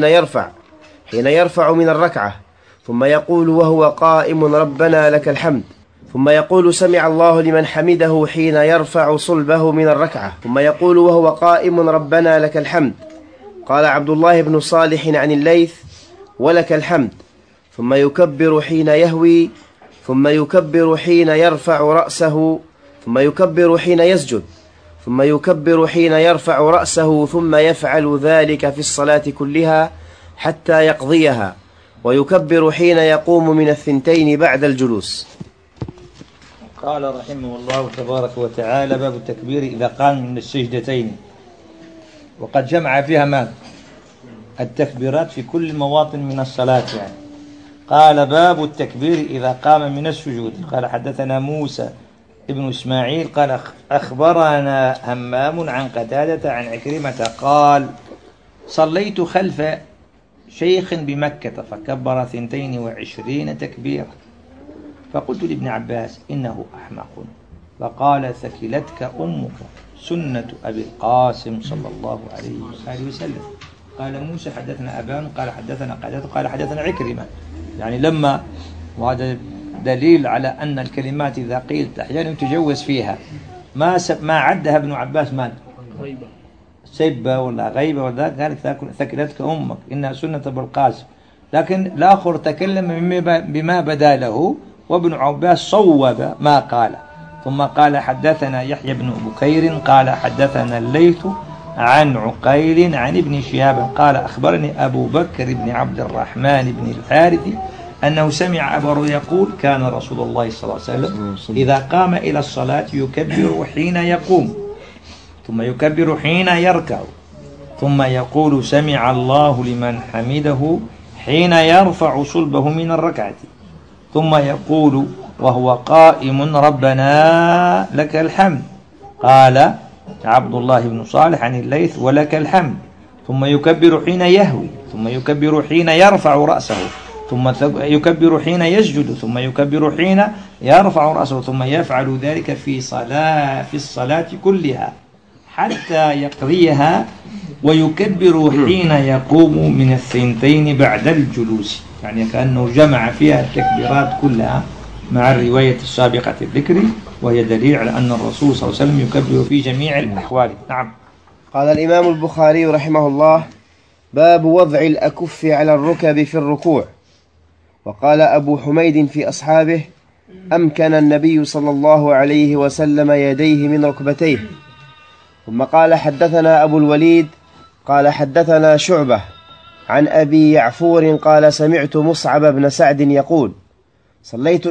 يرفع من الركعة، ثم يقول وهو قائم: ربنا لك الحمد، ثم يقول: سمع الله لمن حمده حين يرفع صلبه من الركعة، ثم يقول وهو قائم: ربنا لك الحمد. قال عبد الله بن صالح عن الليث: ولك الحمد. ثم يكبر حين يهوي، ثم يكبر حين يرفع رأسه، ثم يكبر حين يسجد، ثم يكبر حين يرفع رأسه، ثم يفعل ذلك في الصلاة كلها حتى يقضيها، ويكبر حين يقوم من 2 بعد الجلوس. قال رحمه الله تبارك وتعالى: باب التكبير إذا قام من السجدتين. وقد جمع فيها ماذا؟ التكبيرات في كل مواطن من الصلاة يعني. قال: باب التكبير إذا قام من السجود. قال: حدثنا موسى ابن إسماعيل قال: أخبرنا همام عن قتادة عن عكرمة قال: صليت خلف شيخ بمكة فكبر 22 تكبيرة، فقلت لابن عباس: إنه أحمق. فقال: ثكلتك أمك، سنة أبي القاسم صلى الله عليه وآله وسلم. قال موسى: حدثنا أبان قال: حدثنا قتادة قال: حدثنا عكرمة. يعني لما، وهذا دليل على أن الكلمات إذا قيلت أحيانا تجوز فيها، ما عدها ابن عباس مال غيبة، سبة ولا غيبة ولا قال: ثكلتك أمك، إنها سنة أبي القاسم. لكن الآخر تكلم بما بدا له، وابن عباس صوب ما قال. ثم قال: حدثنا يحيى بن بكير قال: حدثنا الليث عن عقيل عن ابن شهاب قال: أخبرني أبو بكر بن عبد الرحمن بن الحارث أنه سمع أبا هريرة يقول: كان رسول الله صلى الله عليه وسلم إذا قام إلى الصلاة يكبر حين يقوم، ثم يكبر حين يركع، ثم يقول: سمع الله لمن حمده حين يرفع صلبه من الركعة، ثم يقول وهو قائم ربنا لك الحمد. قال عبد الله بن صالح عن الليث ولك الحمد. ثم يكبر حين يهوي، ثم يكبر حين يرفع رأسه، ثم يكبر حين يسجد، ثم يكبر حين يرفع رأسه، ثم يفعل ذلك في الصلاة كلها حتى يقضيها، ويكبر حين يقوم من الثنتين بعد الجلوس، يعني كأنه جمع فيها التكبيرات كلها مع الرواية السابقة الذكر، وهي دليل على أن الرسول صلى الله عليه وسلم يكبر في جميع الأحوال. نعم. قال الإمام البخاري رحمه الله: باب وضع الأكف على الركب في الركوع. وقال أبو حميد في أصحابه: أمكن النبي صلى الله عليه وسلم يديه من ركبتيه. ثم قال: حدثنا أبو الوليد قال حدثنا شعبة عن أبي يعفور قال: سمعت مصعب بن سعد يقول: صليت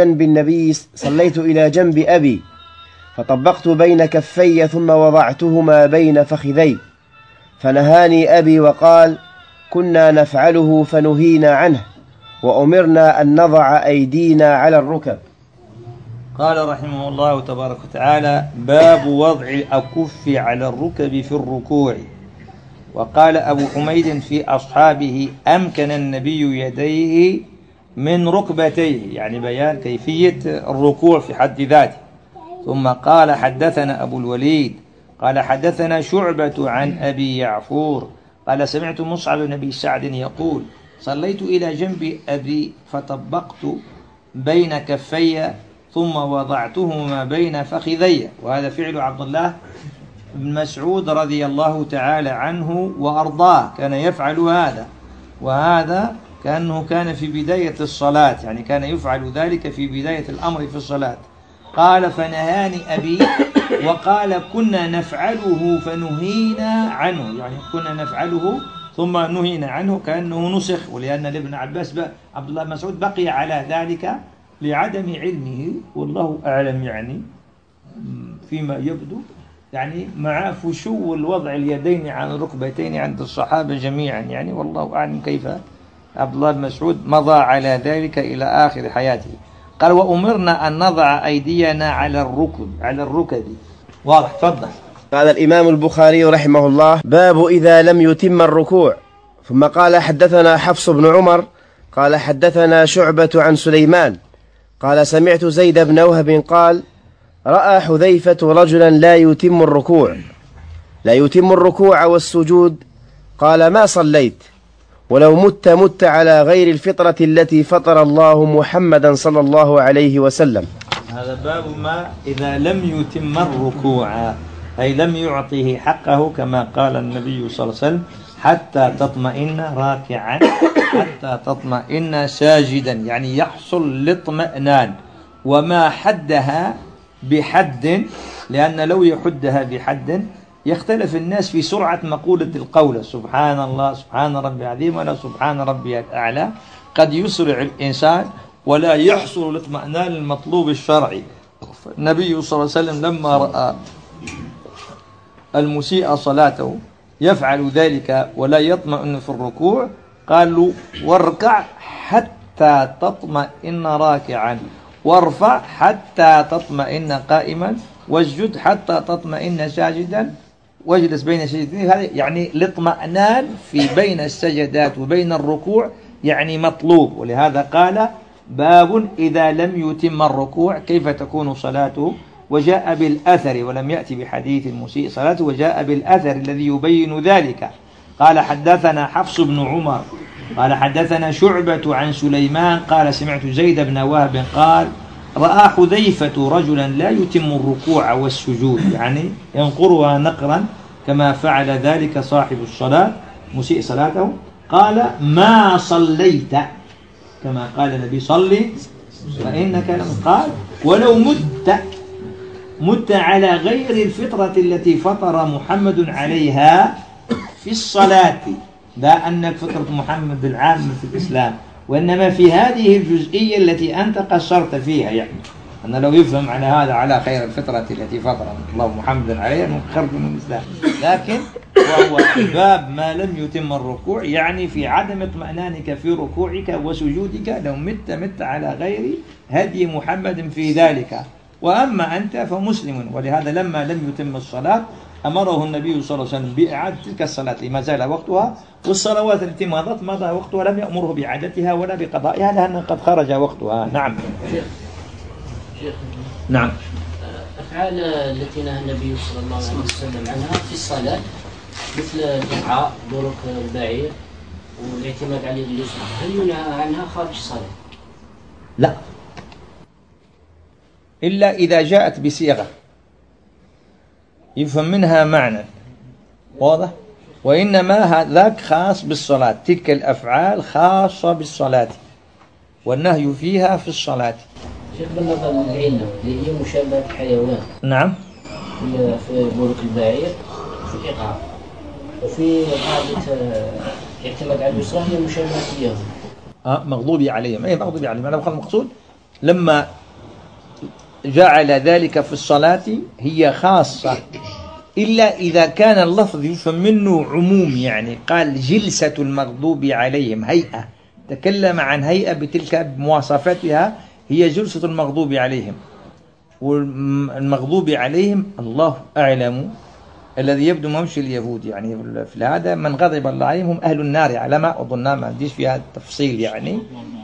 إلى جنب أبي فطبقت بين كفي ثم وضعتهما بين فخذي، فنهاني أبي وقال: كنا نفعله فنهينا عنه، وأمرنا أن نضع أيدينا على الركب. قال رحمه الله تبارك وتعالى: باب وضع الأكف على الركب في الركوع. وقال أبو حميد في أصحابه: أمكن النبي يديه من ركبتيه، يعني بيان كيفية الركوع في حد ذاته. ثم قال: حدثنا أبو الوليد قال حدثنا شعبة عن أبي يعفور قال: سمعت مصعب بن أبي سعد يقول: صليت إلى جنب أبي فطبقت بين كفي ثم وضعتهما بين فخذي. وهذا فعل عبد الله بن مسعود رضي الله تعالى عنه وأرضاه، كان يفعل هذا، وهذا كأنه كان في بداية الصلاة، يعني كان يفعل ذلك في بداية الأمر في الصلاة. قال: فنهاني أبي وقال: كنا نفعله فنهينا عنه، يعني كنا نفعله ثم نهينا عنه، كأنه نسخ. ولأن ابن عباس عبد الله بن مسعود بقي على ذلك لعدم علمه، والله أعلم، يعني فيما يبدو، يعني مع فشو الوضع اليدين عن الركبتين عند الصحابة جميعا، يعني والله أعلم كيف عبد الله بن مسعود مضى على ذلك إلى آخر حياته. قال: وأمرنا أن نضع أيدينا على الركب. واضح؟ تفضل. قال الإمام البخاري رحمه الله: باب إذا لم يتم الركوع. ثم قال: حدثنا حفص بن عمر قال حدثنا شعبة عن سليمان قال: سمعت زيد بن وهب قال: رأى حذيفة رجلا لا يتم الركوع والسجود، قال: ما صليت، ولو مت على غير الفطرة التي فطر الله محمدا صلى الله عليه وسلم. هذا باب ما إذا لم يتم الركوع، أي لم يعطيه حقه كما قال النبي صلى الله عليه وسلم: حتى تطمئن راكعا حتى تطمئن ساجدا، يعني يحصل الاطمئنان. وما حدها بحد، لأن لو يحدها بحد يختلف الناس في سرعة مقولة القول، سبحان الله سبحان ربي العظيم ولا سبحان ربي الأعلى، قد يسرع الإنسان ولا يحصل الاطمئنان المطلوب الشرعي. النبي صلى الله عليه وسلم لما رأى المسيء صلاته يفعل ذلك ولا يطمئن في الركوع، قالوا: واركع حتى تطمئن راكعا، وارفع حتى تطمئن قائما، واسجد حتى تطمئن ساجدا، واجلس بين السجدتين. هذا يعني الاطمئنان في بين السجدات وبين الركوع يعني مطلوب. ولهذا قال: باب إذا لم يتم الركوع كيف تكون صلاته. وجاء بالأثر، ولم يأتي بحديث المسيء صلاته، وجاء بالأثر الذي يبين ذلك. قال: حدثنا حفص بن عمر قال حدثنا شعبة عن سليمان قال: سمعت زيد بن وهب قال: رأى حذيفة رجلا لا يتم الركوع والسجود، يعني ينقرها نقرا كما فعل ذلك صاحب الصلاة مسيء صلاته. قال: ما صليت، كما قال النبي: صلي فإنك لم. قال: ولو مت على غير الفطرة التي فطر محمد عليها في الصلاة، لا أن فطرة محمد العامة في الإسلام، وإنما في هذه الجزئية التي أنت قصرت فيها، يعني أن لو يفهم على هذا على خير الفطرة التي فطر الله محمد عليها من خرج من الإسلام. لكن وهو باب ما لم يتم الركوع، يعني في عدم اطمئنانك في ركوعك وسجودك لو مت على غير هدي محمد في ذلك. وأما أنت فمسلم، ولهذا لما لم يتم الصلاة أمره النبي صلى الله عليه وسلم بإعادة تلك الصلاة لما زال وقتها، والصلوات التي مضى وقتها لم يأمره بإعادتها ولا بقضائها لأن قد خرج وقتها. نعم شيخ. نعم. الأفعال التي نهى النبي صلى الله عليه وسلم عنها في الصلاة مثل الدعاء، برك البعير، والاعتماد عليه اليسرى، هل ينهى عنها خارج الصلاة؟ لا، إلا إذا جاءت بصيغة يفهم منها معنى واضح، وإنما ذاك خاص بالصلاة، تلك الأفعال خاصة بالصلاة والنهي فيها في الصلاة. شيخ بالنظر للعلة اللي هي مشابهة الحيوان. نعم. في برك البعير في الإيقاع، وفي قاعدة اعتماد على اليسرى هي مشابهة اليهود. مغضوب عليهم، أي مغضوب عليهم. أنا بقول المقصود لما جعل ذلك في الصلاة هي خاصة، إلا إذا كان اللفظ يفهم منه عموم، يعني قال جلسة المغضوب عليهم، هيئة، تكلم عن هيئة بتلك بمواصفاتها هي جلسة المغضوب عليهم. والمغضوب عليهم الله أعلم، الذي يبدو ممشي اليهود يعني في هذا من غضب الله عليهم هم أهل النار على ما أظن، ما عنديش فيها تفصيل يعني.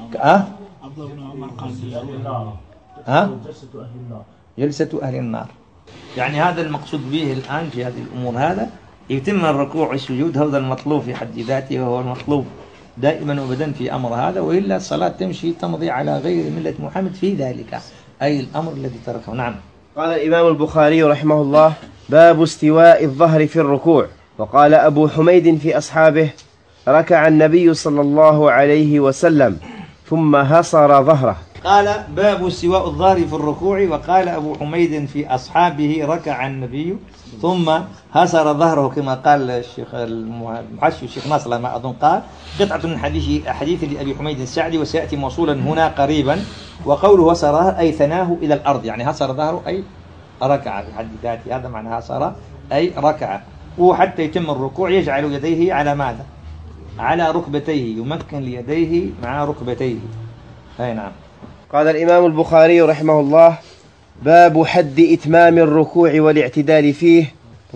جلسة أهل النار، يعني هذا المقصود به الآن في هذه الأمور. هذا يتم الركوع والسجود، هذا المطلوب في حد ذاته، وهو المطلوب دائما وابدا في أمر هذا، وإلا الصلاة تمضي على غير ملة محمد في ذلك، أي الأمر الذي تركه. نعم. قال الإمام البخاري رحمه الله: باب استواء الظهر في الركوع. وقال أبو حميد في أصحابه: ركع النبي صلى الله عليه وسلم ثم هصر ظهره. قال باب استواء الظهر في الركوع. وقال أبو حميد في أصحابه: ركع النبي ثم هصر ظهره، كما قال الشيخ المحشي الشيخ ناصر ما أظن قال قطعة من حديث لأبي حميد السعدي، وسيأتي موصولا هنا قريبا. وقوله هصر ظهره أي ثناه إلى الأرض، يعني هصر ظهره أي ركع في حد ذاته، هذا معنى هصر أي ركع. وحتى يتم الركوع يجعل يديه على ماذا؟ على ركبتيه، يمكن ليديه مع ركبتيه. أي نعم. قال الإمام البخاري رحمه الله: باب حد إتمام الركوع والاعتدال فيه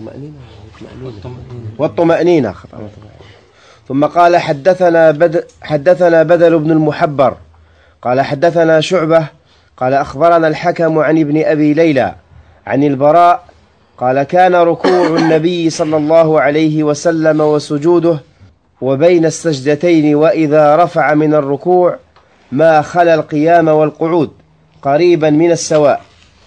والطمأنينة. ثم قال: حدثنا بدل بن المحبر قال حدثنا شعبة قال أخبرنا الحكم عن ابن أبي ليلى عن البراء قال: كان ركوع النبي صلى الله عليه وسلم وسجوده وبين السجدتين وإذا رفع من الركوع ما خلا القيام والقعود قريبا من السواء.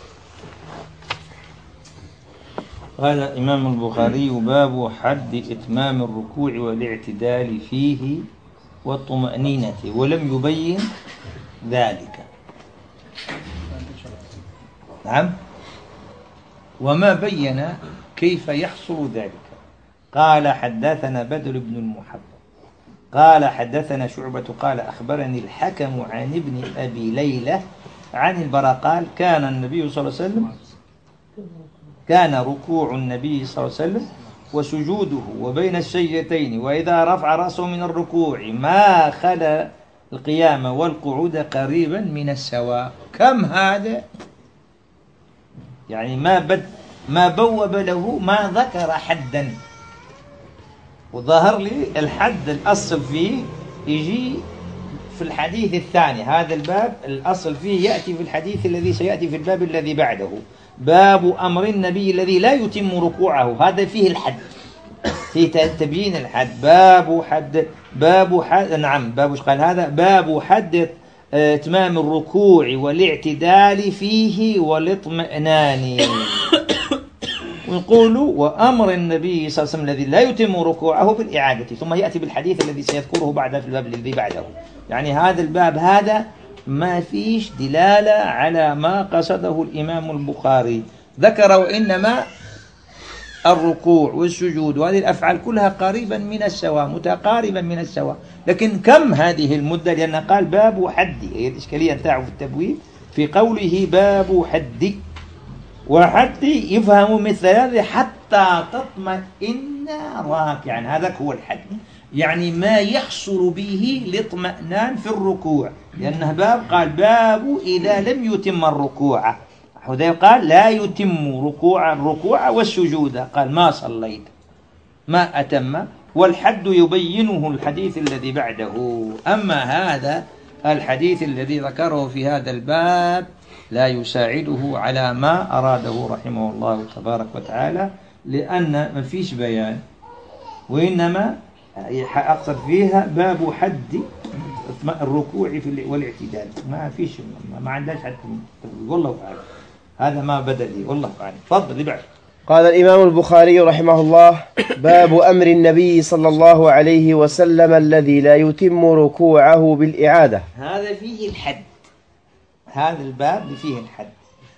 قال الإمام البخاري: باب حد إتمام الركوع والاعتدال فيه والطمأنينة، ولم يبين ذلك. نعم. وما بين كيف يحصل ذلك. قال: حدثنا بدل بن المحبب قال حدثنا شعبة قال أخبرني الحكم عن ابن أبي ليلى عن البراء قال: كان النبي صلى الله عليه وسلم كان ركوع النبي صلى الله عليه وسلم وسجوده وبين السجدتين وإذا رفع رأسه من الركوع ما خلا القيام والقعود قريبا من السواء. كم هذا؟ يعني ما بوب له، ما ذكر حدا. وظهر لي الحد الأصل فيه يجي في الحديث الثاني. هذا الباب الأصل فيه يأتي في الحديث الذي سيأتي في الباب الذي بعده، باب أمر النبي الذي لا يتم ركوعه. هذا فيه الحد، في تبيين الحد. باب حد نعم. باب قال هذا باب حد إتمام الركوع والاعتدال فيه والاطمئنان. ويقولوا وأمر النبي صلى الله عليه وسلم الذي لا يتم ركوعه بالإعادة، ثم يأتي بالحديث الذي سيذكره بعد في الباب الذي بعده. يعني هذا الباب هذا ما فيش دلالة على ما قصده الإمام البخاري. ذكر وإنما الركوع والسجود وهذه الأفعال كلها قريبا من السواء، متقاربا من السواء، لكن كم هذه المدة؟ لأن قال باب حد، هي الإشكالية نتاعه في التبويب في قوله باب حد، وحد يفهم مثل هذا حتى تطمئن راكعا. هذا هو الحد، يعني ما يحصل به الاطمئنان في الركوع، لأنه باب قال باب إذا لم يتم الركوع. حذيفة قال لا يتم الركوع والسجود، قال ما صليت ما أتم، والحد يبينه الحديث الذي بعده. أما هذا الحديث الذي ذكره في هذا الباب لا يساعده على ما أراده رحمه الله تبارك وتعالى، لأن ما فيش بيان، وإنما أقصد فيها باب حد الركوع والاعتدال. ما فيش، ما عندهاش حد. والله أعلم، هذا ما بدأ لي، والله أعلم. تفضل بعد. قال الإمام البخاري رحمه الله: باب أمر النبي صلى الله عليه وسلم الذي لا يتم ركوعه بالإعادة. هذا فيه الحد، هذا الباب فيه الحد.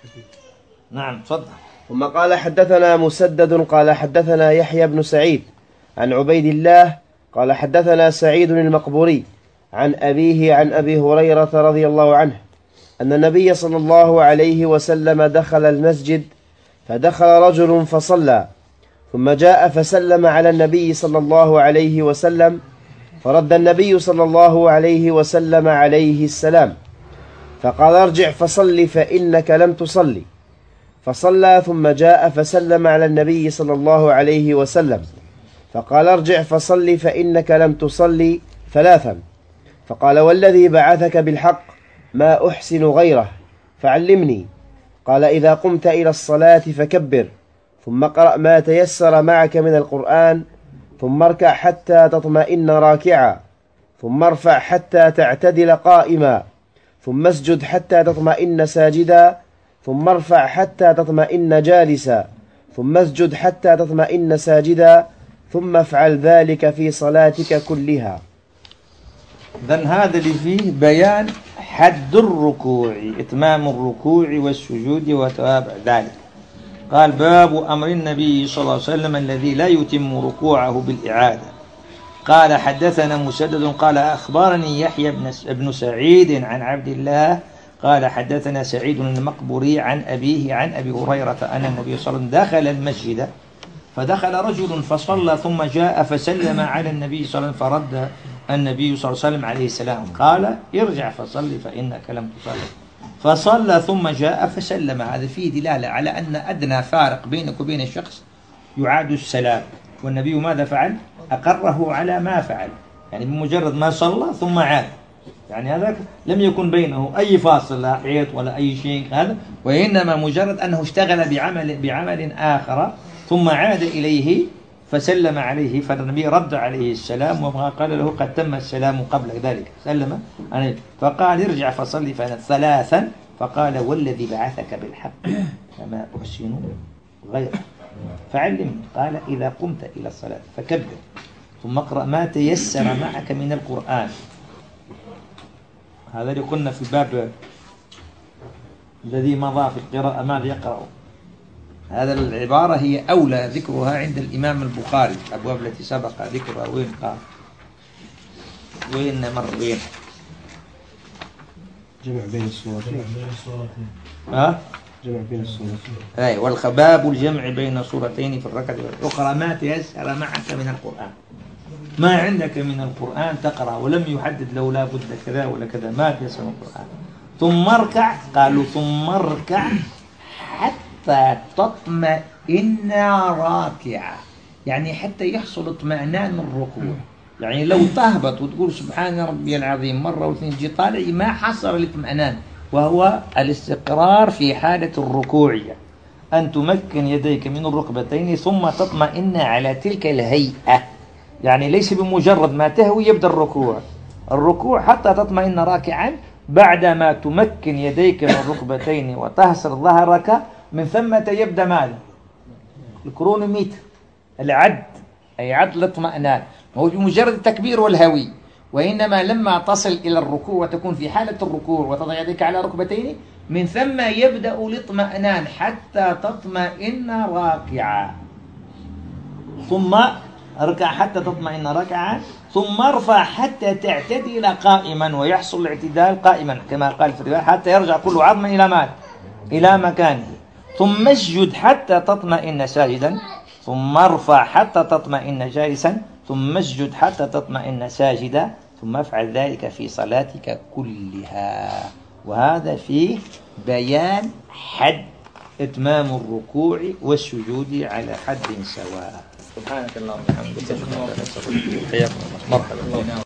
نعم تفضل. ثم قال: حدثنا مسدد قال حدثنا يحيى بن سعيد عن عبيد الله قال حدثنا سعيد المقبوري عن أبيه عن أبي هريرة رضي الله عنه أن النبي صلى الله عليه وسلم دخل المسجد، فدخل رجل فصلى، ثم جاء فسلم على النبي صلى الله عليه وسلم، فرد النبي صلى الله عليه وسلم عليه السلام، فقال: ارجع فصل فإنك لم تصلي. فصلى ثم جاء فسلم على النبي صلى الله عليه وسلم، فقال: ارجع فصل فإنك لم تصلي ثلاثا. فقال: والذي بعثك بالحق ما أحسن غيره فعلمني. قال: إذا قمت إلى الصلاة فكبر، ثم اقرأ ما تيسر معك من القرآن، ثم اركع حتى تطمئن راكعا، ثم ارفع حتى تعتدل قائما، ثم اسجد حتى تطمئن ساجدا، ثم ارفع حتى تطمئن جالسا، ثم اسجد حتى تطمئن ساجدا، ثم افعل ذلك في صلاتك كلها. إذن هذا اللي فيه بيان حد الركوع، إتمام الركوع والسجود وتوابع ذلك. قال: باب أمر النبي صلى الله عليه وسلم الذي لا يتم ركوعه بالإعادة. قال: حدثنا مسدد قال أخبرني يحيى بن سعيد عن عبد الله قال حدثنا سعيد المقبوري عن أبيه عن أبي هريرة أن النبي صلى الله عليه وسلم دخل المسجد، فدخل رجل فصلى، ثم جاء فسلم على النبي صلى الله عليه وسلم، فرد النبي صلى الله عليه وسلم عليه السلام، قال: ارجع فصل فإنك لم تصلي. فصلى ثم جاء فسلم. هذا فيه دلالة على أن أدنى فارق بينك وبين الشخص يعاد السلام، والنبي ماذا فعل؟ أقره على ما فعل، يعني بمجرد ما صلى ثم عاد، يعني هذا لم يكن بينه أي فاصل، لا حيط ولا أي شيء هذا، وإنما مجرد أنه اشتغل بعمل آخر ثم عاد إليه فسلم عليه، فالنبي رد عليه السلام وقال له: قد تم السلام قبل ذلك، سلم عليه. فقال: ارجع فصلي ثلاثا. فقال: والذي بعثك بالحق فما أحسن غيره فعلمني. قال: إذا قمت إلى الصلاة فكبر، ثم اقرأ ما تيسر معك من القرآن. هذا اللي قلنا في الباب الذي مضى في القراءة ماذا يقرأ. هذا العبارة هي أولى ذكرها عند الإمام البخاري، الأبواب التي سبق ذكرها. وين قال؟ وين مر؟ وين؟ جمع بين الصورتين. جمع بين الصورتين. أي، والخباب الجمع بين صورتين في الركعة الأخرى ما تيسر معك من القرآن. ما عندك من القرآن تقرأ، ولم يحدد لو لا بد كذا ولا كذا، ما تيسر من القرآن. ثم اركع، قالوا ثم اركع حتى تطمئن راكعا، يعني حتى يحصل اطمئنان الركوع. يعني لو تهبط وتقول سبحان ربي العظيم مرة واثنين جي طالع، ما حصل الاطمئنان، وهو الاستقرار في حالة الركوعية، أن تمكن يديك من الركبتين ثم تطمئن على تلك الهيئة. يعني ليس بمجرد ما تهوي يبدأ الركوع حتى تطمئن راكعا، بعدما تمكن يديك من الركبتين وتهسر ظهرك، من ثم يبدأ ماذا؟ الكرونومتر، العد، أي عد الاطمئنان، هو بمجرد التكبير والهوي، وإنما لما تصل إلى الركوع وتكون في حالة الركوع وتضع يديك على ركبتين، من ثم يبدأ الاطمئنان حتى تطمئن راكعا. ثم اركع حتى تطمئن ركعا، ثم ارفع حتى تعتدل قائما، ويحصل الاعتدال قائما كما قال في الرواية، حتى يرجع كل عظم إلى مكانه. ثم اسجد حتى تطمئن ساجدا، ثم ارفع حتى تطمئن جالسا ثم اسجد حتى تطمئن ساجدا ثم افعل ذلك في صلاتك كلها. وهذا فيه بيان حد إتمام الركوع والسجود على حد سواء. سبحانك اللهم وبحمدك. حياكم الله. مرحبا.